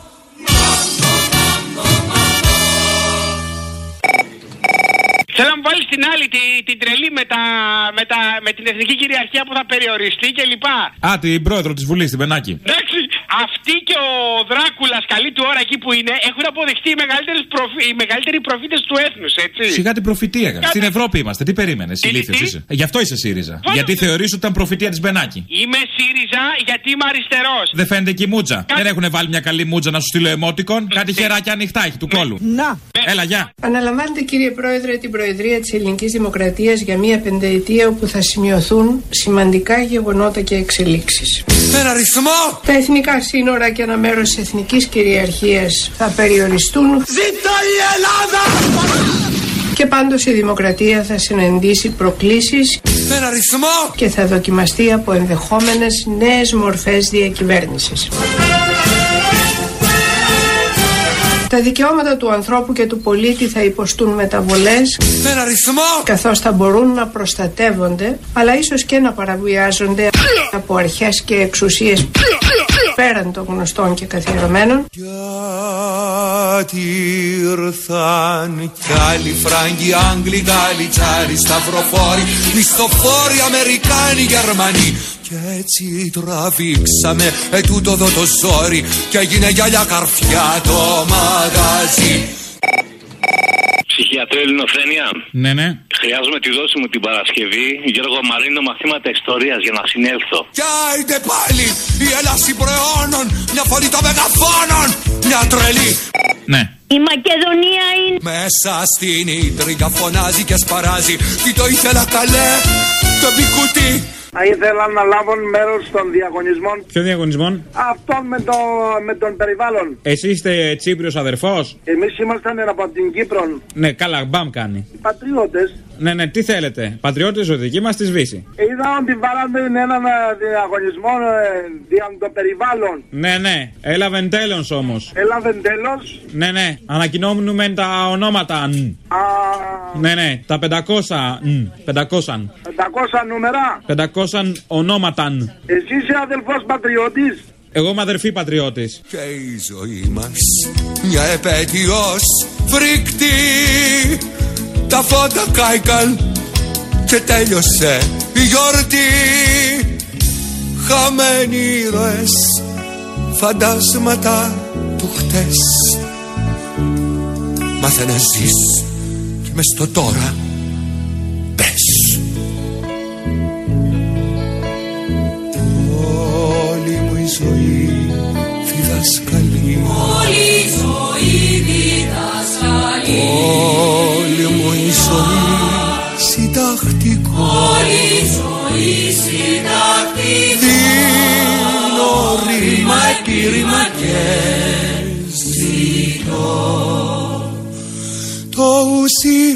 [SPEAKER 15] Θέλω να μου βάλεις την άλλη, τη, την τρελή με, τα, με, τα, με την εθνική κυριαρχία που θα περιοριστεί κλπ.
[SPEAKER 14] Α, την πρόεδρο της Βουλής, την Μπενάκη.
[SPEAKER 15] Εντάξει, αυτή και ο Δράκουλας, καλή του ώρα εκεί που είναι, έχουν αποδειχτεί οι, προφ... οι μεγαλύτεροι προφήτες του έθνους, έτσι.
[SPEAKER 14] Σιγά την προφητεία. Κάτι... Στην Ευρώπη είμαστε, τι περίμενες, ηλίθιος είσαι. Ε, γι' αυτό είσαι ΣΥΡΙΖΑ. Πώς... Γιατί θεωρείς ότι ήταν προφητεία της Μπενάκη.
[SPEAKER 15] Είμαι ΣΥΡΙΖΑ γιατί είμαι αριστερός.
[SPEAKER 14] Δεν φαίνεται και η μούτζα. Κάτι... Δεν έχουν βάλει μια καλή μούτζα να σου στείλω εμότικον. Κάτι χεράκια ανοιχτά έχει του κόλου.
[SPEAKER 6] Να.
[SPEAKER 14] Έλα, γεια.
[SPEAKER 7] Αναλαμβάνετε κύριε Πρόεδρε την Προεδρία της Ελληνικής Δημοκρατίας για μια πενταετία όπου θα σημειωθούν σημαντικά γεγονότα και εξελίξεις.
[SPEAKER 21] Με ένα ρυθμό!
[SPEAKER 7] Τα εθνικά σύνορα και ένα μέρος της εθνικής κυριαρχίας θα περιοριστούν.
[SPEAKER 1] Ζήτω η Ελλάδα!
[SPEAKER 7] Και πάντως η δημοκρατία θα συναντήσει προκλήσεις
[SPEAKER 21] με ένα ρυθμό!
[SPEAKER 7] Και θα δοκιμαστεί από ενδεχόμενες νέες μορφές διακυβέρνησης. Τα δικαιώματα του ανθρώπου και του πολίτη θα υποστούν μεταβολές,
[SPEAKER 21] με ένα ρυθμό,
[SPEAKER 7] καθώς θα μπορούν να προστατεύονται, αλλά ίσως και να παραβιάζονται από αρχές και εξουσίες πέραν των γνωστών και καθιερωμένων.
[SPEAKER 21] Γιατί ήρθαν κι άλλοι Φράγκοι, Άγγλοι, Γάλλοι, Τσάροι, Σταυροφόροι, μισθοφόροι, Αμερικάνοι, Γερμανοί. Κι έτσι τραβήξαμε ετούτο εδώ το ζόρι και έγινε γυαλιά καρφιά το μαγαζί.
[SPEAKER 18] Ψυχιατρό Ελληνοφρένεια.
[SPEAKER 14] Ναι, ναι.
[SPEAKER 8] Χρειάζομαι τη δόση μου την Παρασκευή, Γιώργο Μαρίνο, μαθήματα ιστορίας για να συνέλθω.
[SPEAKER 21] Κι άιντε πάλι η έλαση προαιώνων, μια φωνή των μεγαφώνων, μια τρελή.
[SPEAKER 14] Ναι.
[SPEAKER 11] Η Μακεδονία είναι.
[SPEAKER 21] Μέσα στην ίντριγκα φωνάζει και σπαράζει. Τι το ήθελα καλέ, το μπικουτί.
[SPEAKER 12] Θα ήθελα να λάβουν μέρος των διαγωνισμών.
[SPEAKER 14] Ποιο διαγωνισμών?
[SPEAKER 12] Αυτόν με, το, με τον περιβάλλον.
[SPEAKER 14] Εσύ είστε Τσίπριος αδερφός?
[SPEAKER 12] Εμείς ήμασταν από την Κύπρο.
[SPEAKER 14] Ναι, καλά, μπαμ κάνει.
[SPEAKER 12] Οι πατριώτες.
[SPEAKER 14] Ναι, ναι, τι θέλετε. Πατριώτες ζωτικοί μας στη Σβήση.
[SPEAKER 12] Είδα ότι βάλαμε έναν διαγωνισμό για το περιβάλλον.
[SPEAKER 14] Ναι, ναι, έλαβεν τέλος όμως.
[SPEAKER 12] Έλαβεν τέλος.
[SPEAKER 14] Ναι, ναι, ανακοινώνουμε τα ονόματα.
[SPEAKER 12] Α...
[SPEAKER 14] Ναι, ναι, τα πεντακόσια. πεντακόσια.
[SPEAKER 12] πεντακόσια νούμερα.
[SPEAKER 14] πεντακόσια ονόματα.
[SPEAKER 12] Εσύ είσαι αδελφός πατριώτης.
[SPEAKER 14] Εγώ είμαι αδερφή πατριώτης.
[SPEAKER 21] Και η ζωή μας μια επέτειος φρικτή. Τα φώτα κάηκαν και τέλειωσε η γιορτή. Χαμένοι ήρωες, φαντάσματα του χτες. Μάθε να ζεις και μες στο τώρα πες. Όλη μου η ζωή διδασκαλή.
[SPEAKER 4] Όλη η ζωή διδασκαλή.
[SPEAKER 21] Όλη μου η ζωή συντακτικό.
[SPEAKER 4] Όλη η ζωή συντακτικό.
[SPEAKER 21] Δίνω ρήμα επίρρημα και ζητώ το ουσί